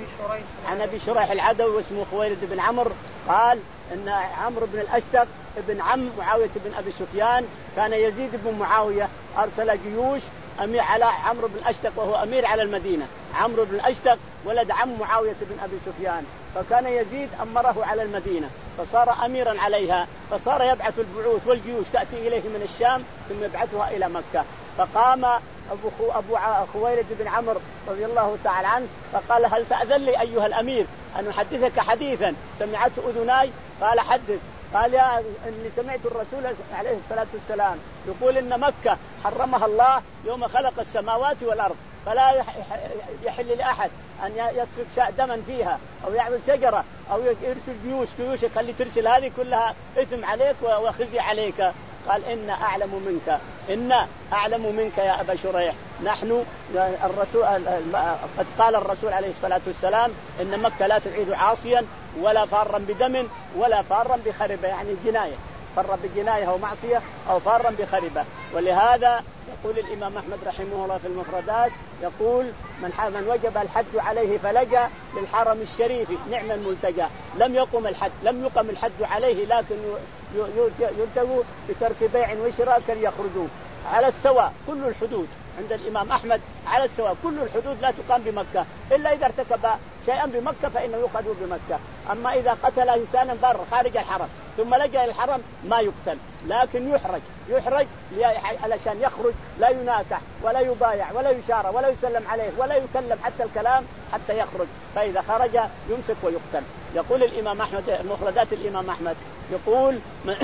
عن أبي شريح العدوي واسمه خويلد بن عمرو قال إن عمرو بن الأشتق ابن عم معاوية بن أبي سفيان كان يزيد بن معاوية أرسل جيوش أمير على عمرو بن الأشتق وهو أمير على المدينة. عمرو بن الأشتق ولد عم معاوية بن أبي سفيان، فكان يزيد أمره على المدينة فصار أميرا عليها، فصار يبعث البعوث والجيوش تأتي إليه من الشام ثم يبعثها إلى مكة. فقام أبو, خو أبو خويلد بن عمرو رضي الله تعالى عنه فقال: هل تأذن لي أيها الأمير أن أحدثك حديثا سمعته أذناي؟ قال: حدث. قال: يا إني سمعت الرسول عليه الصلاة والسلام يقول إن مكة حرمها الله يوم خلق السماوات والأرض، فلا يحل لأحد أن يسفك دما فيها أو يعمل شجرة أو يرسل جيوش جيوش اللي ترسل هذه كلها إثم عليك وخزي عليك. قال: إن أعلم منك إن أعلم منك يا أبا شريح. نحن الرسول قد قال الرسول عليه الصلاة والسلام إن مكة لا تعيد عاصيا ولا فارا بدم ولا فارا بخربة، يعني جناية، فر بجناية أو معصية أو فارا بخربة. ولهذا يقول الإمام أحمد رحمه الله في المفردات، يقول من, من وجب الحج عليه فلجأ للحرم الشريف نعم الملتجى. لم يقم الحج لم يقم الحج عليه، لكن يلتجوا بترك بيع وشراء كي يخرجوا على السواء. كل الحدود عند الإمام أحمد على السواء، كل الحدود لا تقام بمكة إلا إذا ارتكب شيئا بمكة فإنه يؤخذ بمكة. أما إذا قتل إنسانا بر خارج الحرم ثم لجأ الحرم ما يقتل، لكن يحرج يحرج علشان يخرج لا يناكح ولا يبايع ولا يشارى ولا يسلم عليه ولا يكلم حتى الكلام حتى يخرج، فإذا خرج يمسك ويقتل. يقول الإمام أحمد مفردات الإمام أحمد، يقول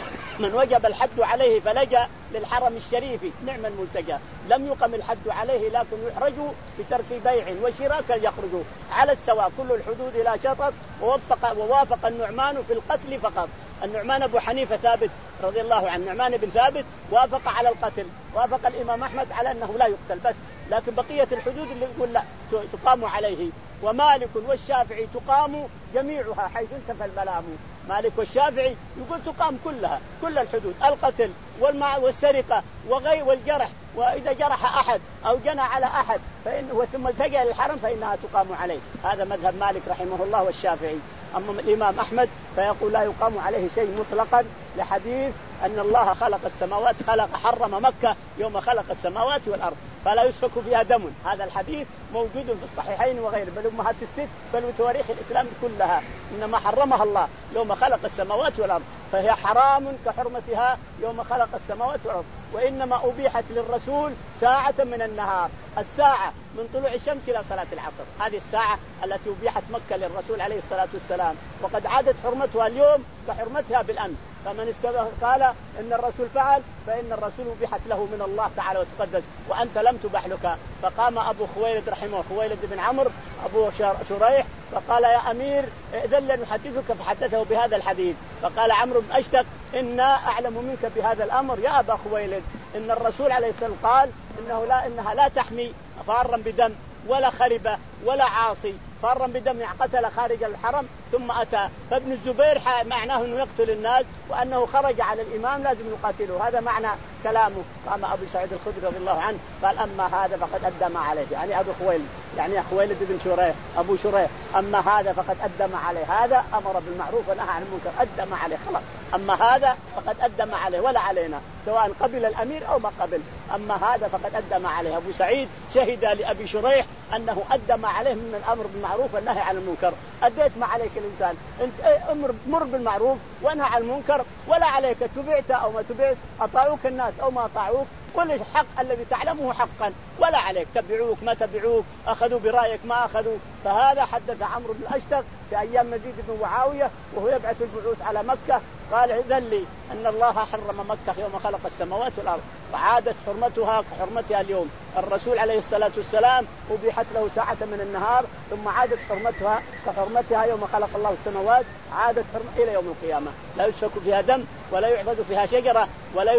من وجب الحد عليه فلجأ للحرم الشريف نعم الملتجى. لم يقم الحد عليه لكن يحرجوا بترك بيع وشراء كي يخرجوا على السواء. كل الحدود لا شطط. ووفق ووافق النعمان في القتل فقط. النعمان أبو حنيفة ثابت رضي الله عنه، نعمان بن ثابت وافق على القتل، وافق الإمام أحمد على أنه لا يقتل بس، لكن بقية الحدود اللي يقول لا تقام عليه. ومالك والشافعي تقام جميعها حيث انتفى الملام. مالك والشافعي يقول تقام كلها، كل الحدود، القتل والمع والسرقة وغير والجرح، وإذا جرح أحد أو جنى على أحد فإن ثم التجأ للحرم فإنها تقام عليه. هذا مذهب مالك رحمه الله والشافعي. أما الإمام أحمد فيقول لا يقام عليه شيء مطلقا، لحديث أن الله خلق السماوات خلق حرم مكة يوم خلق السماوات والأرض فلا يسفك فيها دم. هذا الحديث موجود في الصحيحين وغيره، بل أمهات الست بل وتواريخ الإسلام كلها، إنما حرمها الله يوم خلق السماوات والأرض، فهي حرام كحرمتها يوم خلق السماوات والأرض. وإنما أبيحت للرسول ساعة من النهار، الساعة من طلوع الشمس إلى صلاة العصر، هذه الساعة التي أبيحت مكة للرسول عليه الصلاة والسلام، وقد عادت حرمتها اليوم كحرمتها بالأمس. فمن قال إن الرسول فعل فإن الرسول أبيحت له من الله تعالى وتقدس، وأنت لم تبح لك. فقام أبو خويلد رحمه خويلد بن عمرو أبو شريح فقال يا أمير إذن لن نحدثك، فحدثه بهذا الحديث. فقال عمرو بن أشتك إنا أعلم منك بهذا الأمر يا أبا خويلد، إن الرسول عليه الصلاة والسلام قال إنه لا إنها لا تحمي فارا بدم ولا خربة ولا عاصي. فارا بدم قتل خارج الحرم ثم أتى، فابن الزبير معناه أنه يقتل الناس وأنه خرج على الإمام لازم يقاتله، هذا معنى كلامه. قام أبو سعيد الخدري رضي الله عنه قال أما هذا فقد أدى ما عليه، يعني أبو خويلد يعني خويلد بن شريح أبو شريح، أما هذا فقد أدى ما عليه، هذا أمر بالمعروف ونهى عن المنكر أدى ما عليه خلاص، أما هذا فقد أدى ما عليه ولا علينا سواء قبل الأمير أو ما قبل، أما هذا فقد أدى ما عليه. أبو سعيد شهد لأبي شريح أنه أدى ما عليه من الأمر بالمعروف والنهي عن المنكر. أديت ما عليك الإنسان، أنت أمر مر بالمعروف وانهى عن المنكر ولا عليك، تبعت أو ما تبعت، أطاعوك الناس أو ما أطاعوك، كل الحق الذي تعلمه حقا ولا عليك، تبعوك ما تبعوك، أخذوا برأيك ما أخذوا. فهذا حدث عمرو بن الأشتك في أيام مزيد بن معاوية وهو يبعث البعوث على مكة، قال إذن لي أن الله حرم مكة يوم خلق السماوات والأرض وعادت حرمتها كحرمتها اليوم. الرسول عليه الصلاة والسلام أبيحت له ساعة من النهار ثم عادت حرمتها كحرمتها يوم خلق الله السماوات، عادت حرمة إلى يوم القيامة، لا يسفك فيها دم ولا يعضد فيها شجرة ولا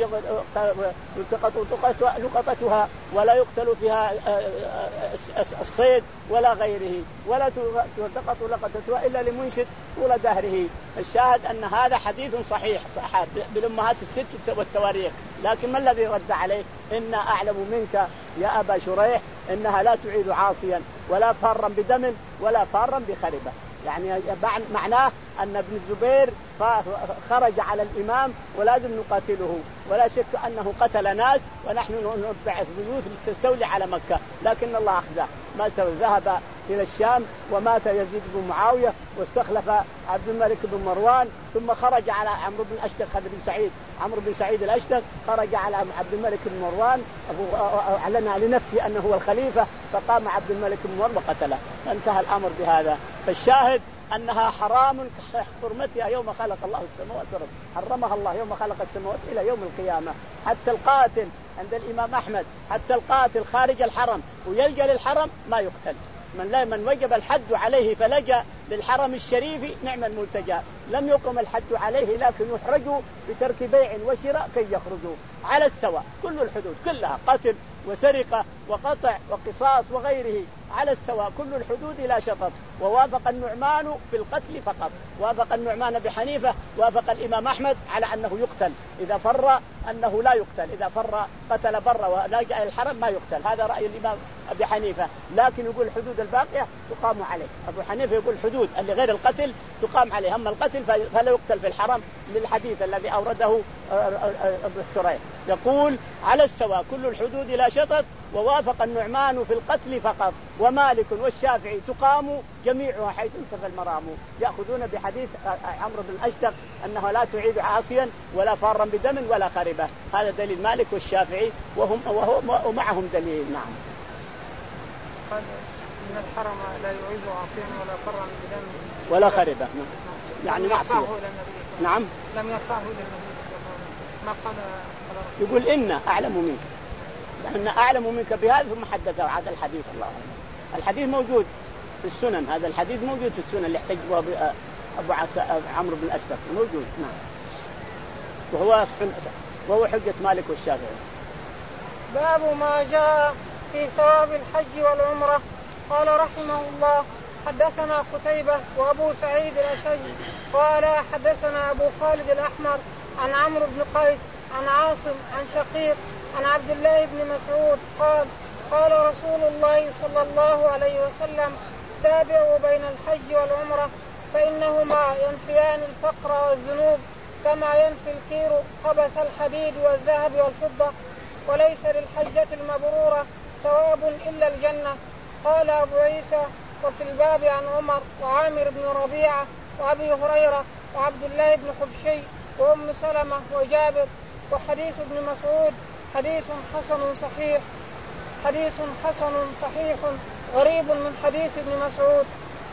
يلتقط لقطتها ولا يقتل فيها الصيد ولا غيره ولا تلتقط لقطتها إلا لمنشد طول دهره. الشاهد أن هذا حديث صحيح صح بالأمهات الست والتواريخ. لكن ما الذي رد عليه؟ إنا أعلم منك يا أبا شريح إنها لا تعيد عاصيا ولا فارا بدم ولا فارا بخربة، يعني معناه أن ابن الزبير خرج على الإمام ولازم نقاتله، ولا شك أنه قتل ناس ونحن نبعث بيوت لتستولي على مكة، لكن الله أخزاه ما ذهب إلى الشام ومات يزيد بن معاوية واستخلف عبد الملك بن مروان، ثم خرج على عمرو بن الأشتك بن سعيد عمرو بن سعيد الأشتك خرج على عبد الملك بن مروان أعلن لنفسه أنه هو الخليفة، فقام عبد الملك بن مروان وقتله، فانتهى الأمر بهذا. فالشاهد أنها حرام كحرمتها يوم خلق الله السماوات والأرض، حرمها الله يوم خلق السماوات إلى يوم القيامة. حتى القاتل عند الإمام أحمد حتى القاتل خارج الحرم ويلجأ للحرم ما يقتل، من لا من وجب الحد عليه فلجأ للحرم الشريف نعم الملتجأ. لم يقم الحد عليه لكن يحرجوا بترك بيع وشراء كي يخرجوا على السواء. كل الحدود كلها قتل وسرقة وقطع وقصاص وغيره على السواء، كل الحدود لا شطط. ووافق النعمان في القتل فقط، وافق النعمان بحنيفة، وافق الإمام أحمد على أنه يقتل إذا فر، أنه لا يقتل إذا فر قتل بر ولجأ الحرم ما يقتل. هذا رأي الإمام أبي حنيفة. لكن يقول الحدود الباقية تقام عليه. أبو حنيفة يقول الحدود اللي غير القتل تقام عليه، أما القتل فلا يقتل في الحرم للحديث الذي أورده ابن شريح. يقول على السواء كل الحدود لا شطط. ووافق النعمان في القتل فقط، ومالك والشافعي تقام جميعها حيث انتفى المرام. يأخذون بحديث عمرو بن الأشتق أنه لا تعيد عاصيا ولا فارا بدم ولا خربة. هذا دليل مالك والشافعي وهم وهو ومعهم دليل. نعم. قال إن الحرم لا يعيد عاصيا ولا فارا بدم ولا خربة. يعني معصية. نعم. لم يرفعه إلى النبي ما قال. يقول إن أعلم منك، لأن أعلم منك بهذا ثم حدث هذا الحديث. الله الحديث موجود في السنن، هذا الحديث موجود في السنن اللي احتج به أبو عمرو بن الأشتق موجود. نعم. وهو وهو حجة مالك والشافعي. باب ما جاء في ثواب الحج والعمرة. قال رحمه الله حدثنا قتيبة وأبو سعيد الأشج قال حدثنا أبو خالد الأحمر عن عمرو بن قيس عن عاصم عن شقيق عن عبد الله بن مسعود قال قال رسول الله صلى الله عليه وسلم تابعوا بين الحج والعمرة فإنهما ينفيان الفقر والذنوب كما ينفي الكير خبث الحديد والذهب والفضة، وليس للحجة المبرورة ثواب إلا الجنة. قال أبو عيسى وفي الباب عن عمر وعامر بن ربيعة وأبي هريرة وعبد الله بن حبشي وأم سلمة وجابر. وحديث ابن مسعود حديث حسن صحيح حديث حسن صحيح غريب من حديث ابن مسعود.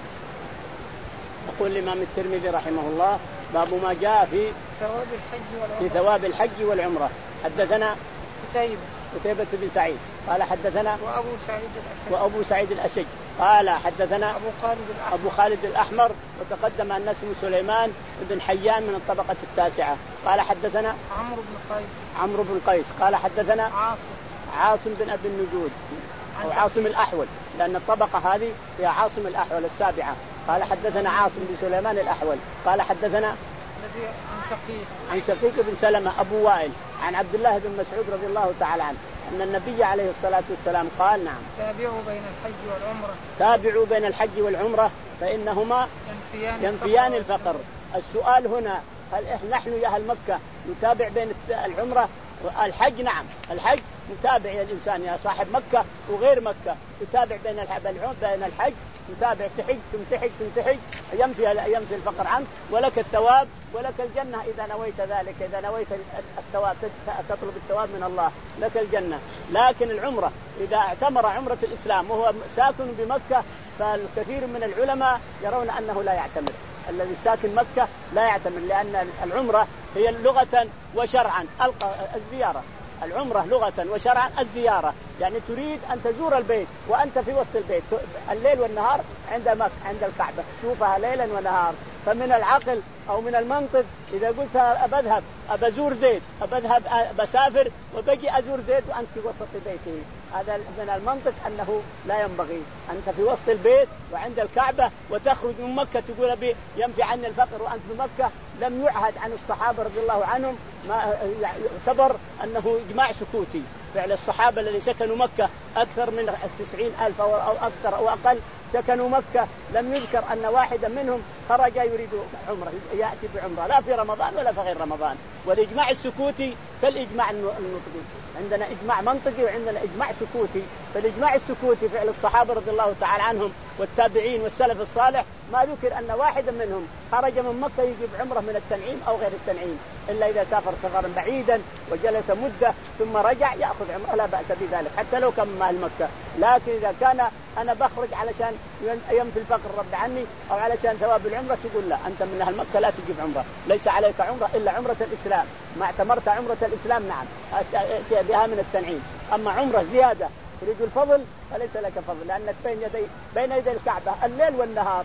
يقول الإمام الترمذي رحمه الله باب ما جاء في ثواب الحج والعمرة في ثواب الحج والعمرة. حدثنا قتيبة قتيبة بن سعيد قال حدثنا وأبو سعيد الأشج وأبو سعيد الأشج قال حدثنا أبو خالد الأحمر, أبو خالد الأحمر وتقدم أن اسمه سليمان بن حيان من الطبقة التاسعة. قال حدثنا عمرو بن قيس عمرو بن قيس قال حدثنا عاصم عاصم بن أبي النجود أو عاصم الأحول، لأن الطبقة هذه هي عاصم الأحول السابعة. قال حدثنا عاصم بن سليمان الأحول قال حدثنا عن شقيق عن شقيق بن سلمة أبو وائل عن عبد الله بن مسعود رضي الله تعالى عنه أن النبي عليه الصلاة والسلام قال نعم تابعوا بين الحج والعمرة تابعوا بين الحج والعمرة فإنهما ينفيان, ينفيان الفقر. السؤال هنا هل نحن يا أهل مكة نتابع بين العمرة والحج؟ نعم الحج نتابع يا الإنسان يا صاحب مكة وغير مكة تتابع بين بين الحج تتابع تحج تمتحج تمتحج ينفي ينفي الفقر عنك ولك الثواب ولك الجنة إذا نويت ذلك. إذا نويت الثواب تطلب الثواب من الله لك الجنة. لكن العمرة إذا اعتمر عمرة الإسلام وهو ساكن بمكة فالكثير من العلماء يرون أنه لا يعتمر. الذي ساكن مكة لا يعتمر لأن العمرة هي لغة وشرعا الزيارة. العمرة لغة وشرعا الزيارة، يعني تريد أن تزور البيت وأنت في وسط البيت الليل والنهار عند مكة عند الكعبة تشوفها ليلا ونهار. فمن العقل أو من المنطق إذا قلت أبذهب أبزور زيد أبذهب بسافر وبجي أزور زيد وأنت في وسط بيته، هذا من المنطق أنه لا ينبغي. أنت في وسط البيت وعند الكعبة وتخرج من مكة تقول أبي ينفي عني الفقر وأنت في مكة. لم يعهد عن الصحابة رضي الله عنهم ما يعتبر أنه إجماع سكوتي. فعل الصحابة الذي سكنوا مكة أكثر من تسعين ألف أو أكثر أو أقل سكنوا مكة لم يذكر أن واحدا منهم خرج يريد عمره يأتي بعمره لا في رمضان ولا في غير رمضان. والإجماع السكوتي كالإجماع النطقي، عندنا إجماع منطقي وعندنا إجماع سكوتي. فالإجماع السكوتي فعل الصحابة رضي الله تعالى عنهم والتابعين والسلف الصالح ما ذكر أن واحدا منهم خرج من مكة يجيب عمره من التنعيم أو غير التنعيم إلا إذا سافر سفرا بعيدا وجلس مدة ثم رجع يأخذ عمره لا بأس بذلك حتى لو كان من أهل مكة. لكن إذا كان أنا بخرج علشان ينفي الفقر رب عني أو علشان ثواب العمرة تقول لا أنت من أهل مكة لا تجيب عمرة، ليس عليك عمرة إلا عمرة الإسلام. ما اعتمرت عمرة الإسلام نعم ائتي بها من التنعيم. أما عمرة زيادة تريد الفضل فليس لك فضل، لأنك بين يدي بين يدي الكعبة الليل والنهار.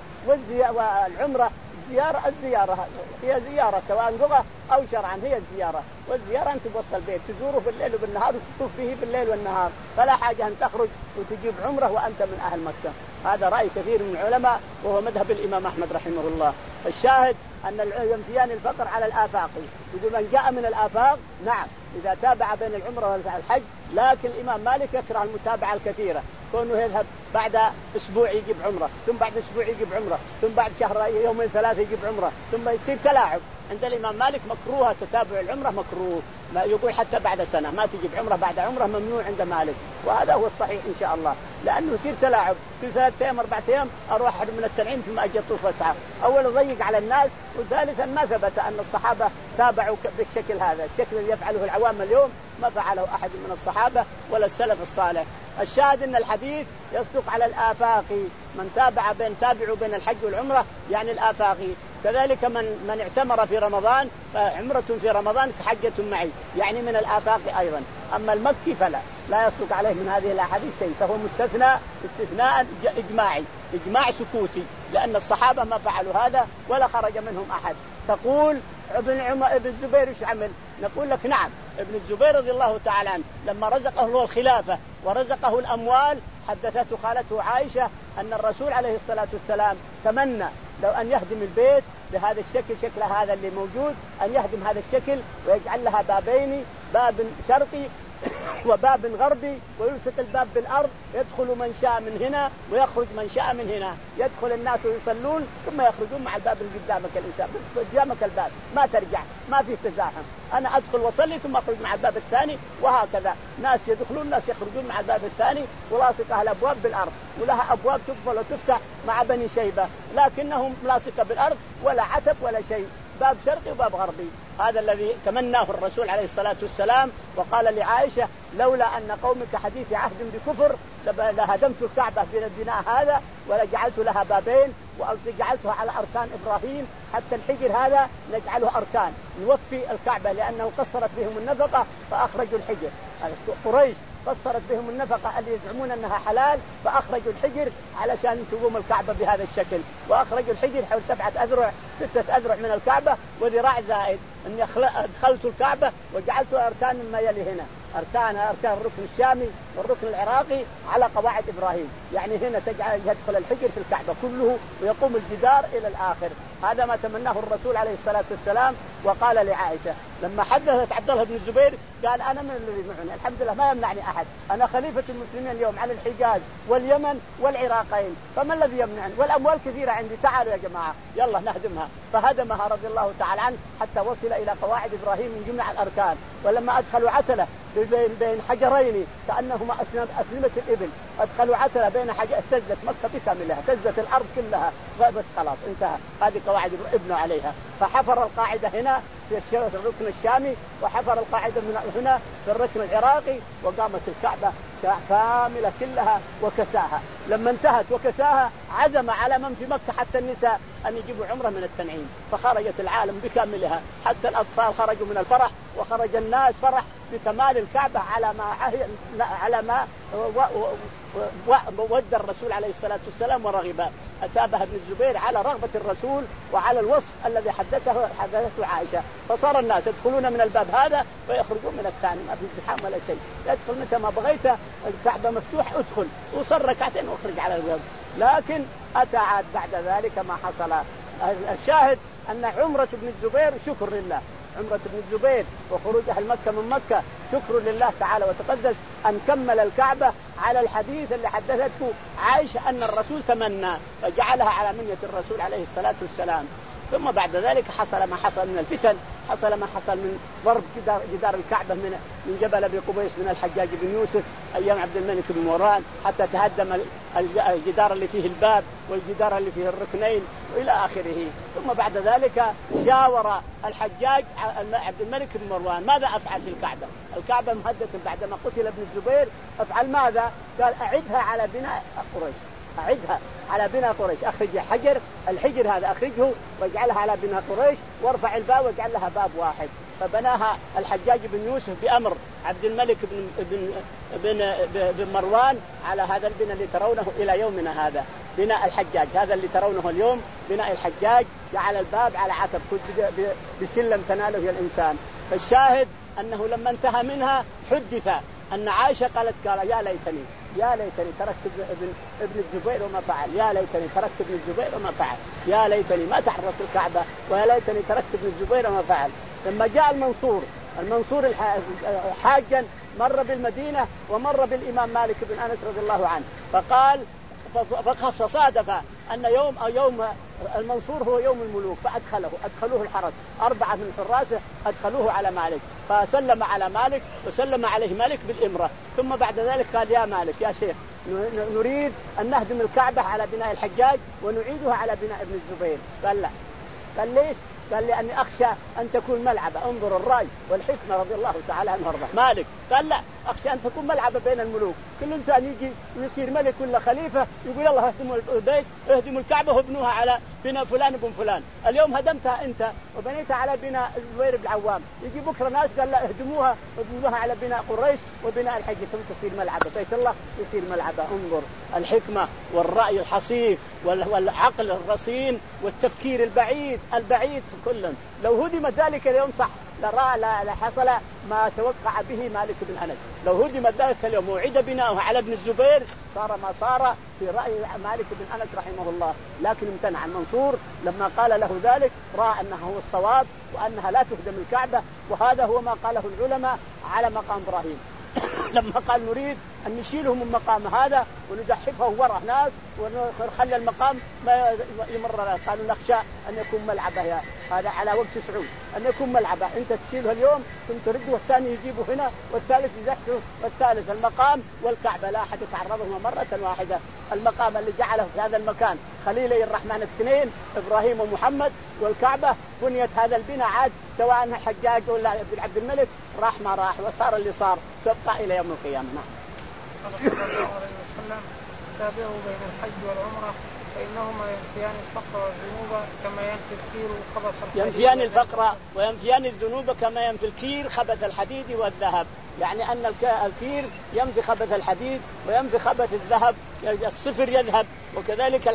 والعمرة زيارة، الزيارة هي زيارة سواء لغة أو شرعا هي الزيارة، والزيارة أنت بوسط البيت تزوره بالليل وبالنهار وتطوف به بالليل والنهار، فلا حاجة أن تخرج وتجيب عمرة وأنت من أهل مكة. هذا رأي كثير من العلماء وهو مذهب الإمام أحمد رحمه الله. الشاهد أن ينفيان الفقر على الآفاق، يقول من جاء من الآفاق نعم إذا تابع بين العمرة والحج، لكن الإمام مالك يكره المتابعة الكثيرة، كونه يذهب بعد أسبوع يجيب عمرة، ثم بعد أسبوع يجيب عمرة، ثم بعد شهر يومين ثلاثة يجيب عمرة، ثم يصير تلاعب. عند الإمام مالك مكروه تتابع العمرة، مكروه، ما يقول حتى بعد سنة ما تجيب عمرة بعد عمرة، ممنوع عند مالك، وهذا هو الصحيح إن شاء الله، لأنه يصير تلاعب كل ثلاثة أيام أربعة أيام أروح من التنعيم ثم أجي أطوف وأسعى. أولا ضيق على الناس، وثالثا ما ثبت أن الصحابة تابعوا بالشكل هذا، الشكل اللي يفعله العوام اليوم ما فعله أحد من الصحابة ولا السلف الصالح. الشاهد أن الحديث يصدق على الآفاقي، من تابع بين تابعوا بين الحج والعمرة يعني الآفاقي. كذلك من من اعتمر في رمضان فعمرة في رمضان كحجة معي، يعني من الآفاق أيضا. أما المكي فلا لا يصدق عليه من هذه الأحاديث شيء، فهو مستثنى استثناء إجماعي، إجماع سكوتي، لأن الصحابة ما فعلوا هذا ولا خرج منهم أحد. تقول ابن عمر ابن الزبير ايش عمل؟ نقول لك نعم، ابن الزبير رضي الله تعالى عنه لما رزقه الله الخلافة ورزقه الأموال، حدثته خالته عائشة أن الرسول عليه الصلاة والسلام تمنى لو أن يهدم البيت بهذا الشكل، شكل هذا اللي موجود، أن يهدم هذا الشكل ويجعل لها بابين، باب شرقي وباب غربي، ويلصق الباب بالأرض، يدخل من شاء من هنا ويخرج من شاء من هنا، يدخل الناس ويصلون ثم يخرجون مع الباب اللي قدامك الإنسان، قدامك الباب ما ترجع، ما في تزاحم، أنا أدخل وصلي ثم أخرج مع الباب الثاني، وهكذا ناس يدخلون ناس يخرجون مع الباب الثاني، ولاصقة الأبواب بالأرض، ولها أبواب تقفل وتفتح مع بني شيبة، لكنهم لاصقة بالأرض ولا عتب ولا شيء، باب شرقي وباب غربي. هذا الذي تمناه الرسول عليه الصلاة والسلام، وقال لعائشة لولا أن قومك حديث عهد بكفر لهدمت الكعبة بالبناء هذا ولجعلت لها بابين وجعلتها على أركان إبراهيم، حتى الحجر هذا نجعله أركان نوفي الكعبة، لأنه قصرت بهم النفقة فأخرجوا الحجر. قريش قصرت بهم النفقة اللي يزعمون أنها حلال فأخرجوا الحجر علشان تقوم الكعبة بهذا الشكل، وأخرجوا الحجر حول سبعة أذرع ستة أذرع من الكعبة وذراع زائد، أني أدخلت الكعبة وجعلت أركان مما يلي هنا، أركان أركان الركن الشامي والركن العراقي على قواعد إبراهيم، يعني هنا تجعل يدخل الحجر في الكعبة كله ويقوم الجدار إلى الآخر. هذا ما تمناه الرسول عليه الصلاة والسلام. وقال لعائشة لما حدثت عبد الله بن الزبير قال أنا من الذي يمنعني؟ الحمد لله ما يمنعني أحد، أنا خليفة المسلمين اليوم على الحجاز واليمن والعراقين، فما الذي يمنعني؟ والأموال كثيرة عندي، تعالوا يا جماعة يلا نهدمها. فهدمها رضي الله تعالى عنه حتى وصل إلى قواعد إبراهيم من جميع الأركان. ولما أدخلوا عتلة بين حجرين كأنهما أسلمة الإبل، أدخلوا عتلة بين حجر، اهتزت مكة بكاملها، اهتزت الأرض كلها، بس خلاص انتهى، هذه قواعد ابنوا عليها. فحفر القاعدة هنا في الركن الشامي، وحفر القاعدة من هنا في الركن العراقي، وقامت الكعبة كاملة كلها وكساها. لما انتهت وكساها عزم على من في مكة حتى النساء أن يجيبوا عمرة من التنعيم، فخرجت العالم بكاملها، حتى الأطفال خرجوا من الفرح، وخرج الناس فرح بكمال الكعبة على ما على ما ود الرسول عليه الصلاة والسلام ورغب. أتابه ابن الزبير على رغبة الرسول وعلى الوصف الذي حدثه حدثته عائشة، فصار الناس يدخلون من الباب هذا ويخرجون من الثاني، ما في ازدحام ولا شيء، يدخل متى ما بغيت، الكعبة مفتوح ادخل وصل ركعتين واخرج على الباب. لكن أتى عاد بعد ذلك ما حصل. الشاهد أن عمرة ابن الزبير شكر لله، عمرة ابن الزبير وخروج أهل مكة من مكة شكر لله تعالى وتقدس أن كمل الكعبة على الحديث اللي حدثته عائشة أن الرسول تمنى فجعلها على منية الرسول عليه الصلاة والسلام. ثم بعد ذلك حصل ما حصل من الفتن، حصل ما حصل من ضرب جدار, جدار الكعبة من من جبل أبي قبيس من الحجاج بن يوسف أيام عبد الملك بن مروان، حتى تهدم الجدار اللي فيه الباب والجدار اللي فيه الركنين وإلى آخره. ثم بعد ذلك شاور الحجاج عبد الملك بن مروان ماذا أفعل في الكعبة؟ الكعبة مهددة بعدما قتل ابن الزبير، أفعل ماذا؟ قال أعدها على بناء قريش، أعدها على بناء قريش، أخرج حجر الحجر هذا أخرجه واجعلها على بناء قريش، وارفع الباب واجعل لها باب واحد. فبناها الحجاج بن يوسف بأمر عبد الملك بن بن بن, بن مروان على هذا البناء اللي ترونه إلى يومنا هذا، بناء الحجاج هذا اللي ترونه اليوم، بناء الحجاج جعل الباب على عتب بسلم تناله الإنسان. فالشاهد أنه لما انتهى منها حدث أن عائشة قالت قال يا ليتني يا ليتني تركت ابن ابن الزبير وما فعل، يا ليتني تركت ابن الزبير وما فعل، يا ليتني ما تحررت الكعبة، ويا ليتني تركت ابن الزبير وما فعل. لما جاء المنصور المنصور حاجا مر بالمدينة ومر بالإمام مالك بن أنس رضي الله عنه، فقال فصادف أن يوم أو يوم المنصور هو يوم الملوك، فأدخله أدخلوه الحرس، أربعة من حراسه أدخلوه على مالك، فسلم على مالك وسلم عليه مالك بالإمرة. ثم بعد ذلك قال يا مالك يا شيخ نريد أن نهدم الكعبة على بناء الحجاج ونعيدها على بناء ابن الزبير. قال لا. قال ليش؟ قال لأني أخشى أن تكون ملعبة، انظر الرأي والحكمة رضي الله تعالى عنه وارضاه. مالك قال لا، أخشى أن تكون ملعبة بين الملوك، كل إنسان يجي ويصير ملك ولا خليفة يقول الله اهدموا البيت اهدموا الكعبة وابنوها على بناء فلان ابن فلان، اليوم هدمتها أنت وبنيتها على بناء الزبير بن العوام، يجي بكرة ناس قال لا اهدموها وابنوها على بناء قريش وبناء الحج، ثم تصير ملعبة بيت الله يصير ملعبة. انظر الحكمة والرأي الحصيف والعقل الرصين والتفكير البعيد البعيد في كل. لو هدم ذلك اليوم صح لرأى لحصل ما توقع به مالك بن أنس، لو هدم ذلك اليوم وعد بناؤه على ابن الزبير صار ما صار في رأي مالك بن أنس رحمه الله. لكن امتنع المنصور لما قال له ذلك، رأى أنه هو الصواب وأنها لا تهدم الكعبة، وهذا هو ما قاله العلماء على مقام إبراهيم لما قال نريد أن نشيله من مقام هذا ونزحفه وراء ناس ونخلي المقام ما يمر، قالوا نخشى أن يكون ملعبة، يا هذا على وقت سعود أن يكون ملعبة، أنت تشيله اليوم ثم ترده والثاني يجيبه هنا والثالث يزحفه والثالث. المقام والكعبة لا أحد يتعرضهما مرة واحدة، المقام اللي جعله في هذا المكان خليلي الرحمن الاثنين إبراهيم ومحمد، والكعبة بنيت هذا البناء عاد سواء حجاج ولا عبد الملك راح ما راح وصار اللي صار تبقى إلى يوم القيامة. صلى الله عليه وسلم تابعوا بين الحج والعمرة فإنهما ينفيان الفقر والذنوب كما ينفي الكير وخبث الحديد. ينفيان الفقر وينفيان الذنوب كما ينفي الكير خبث الحديد والذهب، يعني أن الكير ينفي خبث الحديد وينفي خبث الذهب، الصفر يذهب، وكذلك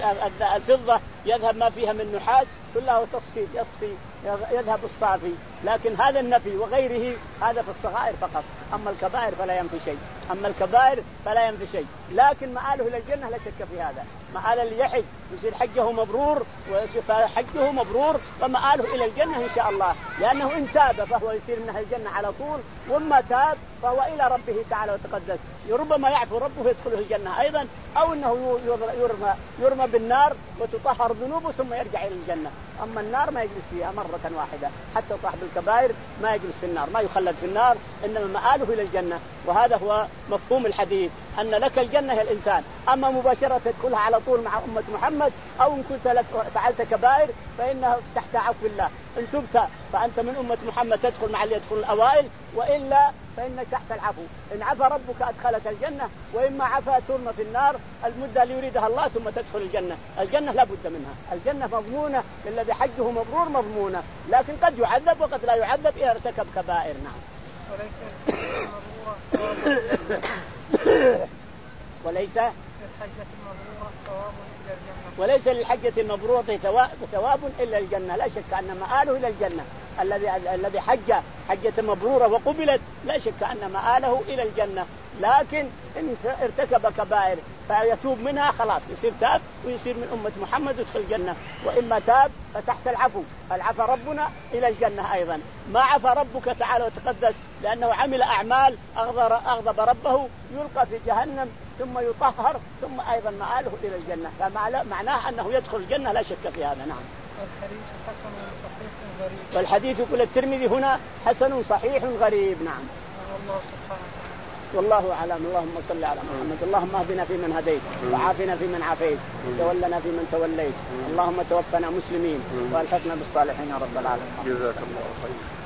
الفضة يذهب ما فيها من نحاس كله تصفي يصفي يذهب الصافي. لكن هذا النفي وغيره هذا في الصغائر فقط، أما الكبائر فلا ينفي شيء، أما الكبائر فلا ينفي شيء. لكن مآله إلى الجنة لا شك في هذا، مآل اللي يحج يصير حجه مبرور وحجه مبرور ومآله إلى الجنة إن شاء الله، لأنه إن تاب فهو يصير من أهل الجنة على طول، وما تاب فهو إلى ربه تعالى وتقدس، ربما يعفو ربه يدخله الجنة أيضا، أو أنه يرمى يرمى بالنار وتطهر ذنوبه ثم يرجع إلى الجنة. أما النار ما يجلس فيها مرة واحدة، حتى صاحب الكبائر ما يجلس في النار، ما يخلد في النار، إنما مآله إلى الجنة. وهذا هو مفهوم الحديث، أن لك الجنة يا الإنسان، أما مباشرة تدخلها على طول مع أمة محمد، أو إن كنت لك فعلت كبائر فإنها تحت عفو الله، إن تبت فأنت من أمة محمد تدخل مع اللي يدخل الأوائل، وإلا فإنك تحت العفو، إن عفى ربك أدخلك الجنة، وإما عفى ترمى في النار المدة اللي يريدها الله ثم تدخل الجنة. الجنة لا بد منها، الجنة مضمونة للذي حجه مبرور مضمونة، لكن قد يعذب وقد لا يعذب إذا ارتكب كبائر. نعم. وليس وليس للحجة المبرورة ثواب إلا الجنة، لا شك أن مآله إلى الجنة. الذي الذي حج حجة مبرورة وقبلت لا شك أن مآله إلى الجنة، لكن إن ارتكب كبائر فيتوب منها خلاص يصير تاب ويصير من أمة محمد يدخل الجنة، وإما تاب فتحت العفو، العفى ربنا إلى الجنة أيضا. ما عفى ربك تعالى وتقدس لأنه عمل أعمال أغضب ربه يلقى في جهنم ثم يطهر ثم أيضا مآله إلى الجنة، فمعناه أنه يدخل الجنة لا شك في هذا. نعم. الحديث حسن صحيح غريب. والحديث يقول الترمذي هنا حسن صحيح غريب. نعم. الله سبحانه والله أعلم. اللهم صل على محمد. اللهم اهدنا فيمن هديت وعافنا فيمن عافيت وتولنا فيمن توليت، اللهم توفنا مسلمين والحقنا بالصالحين يا رب العالمين. جزاك الله خير.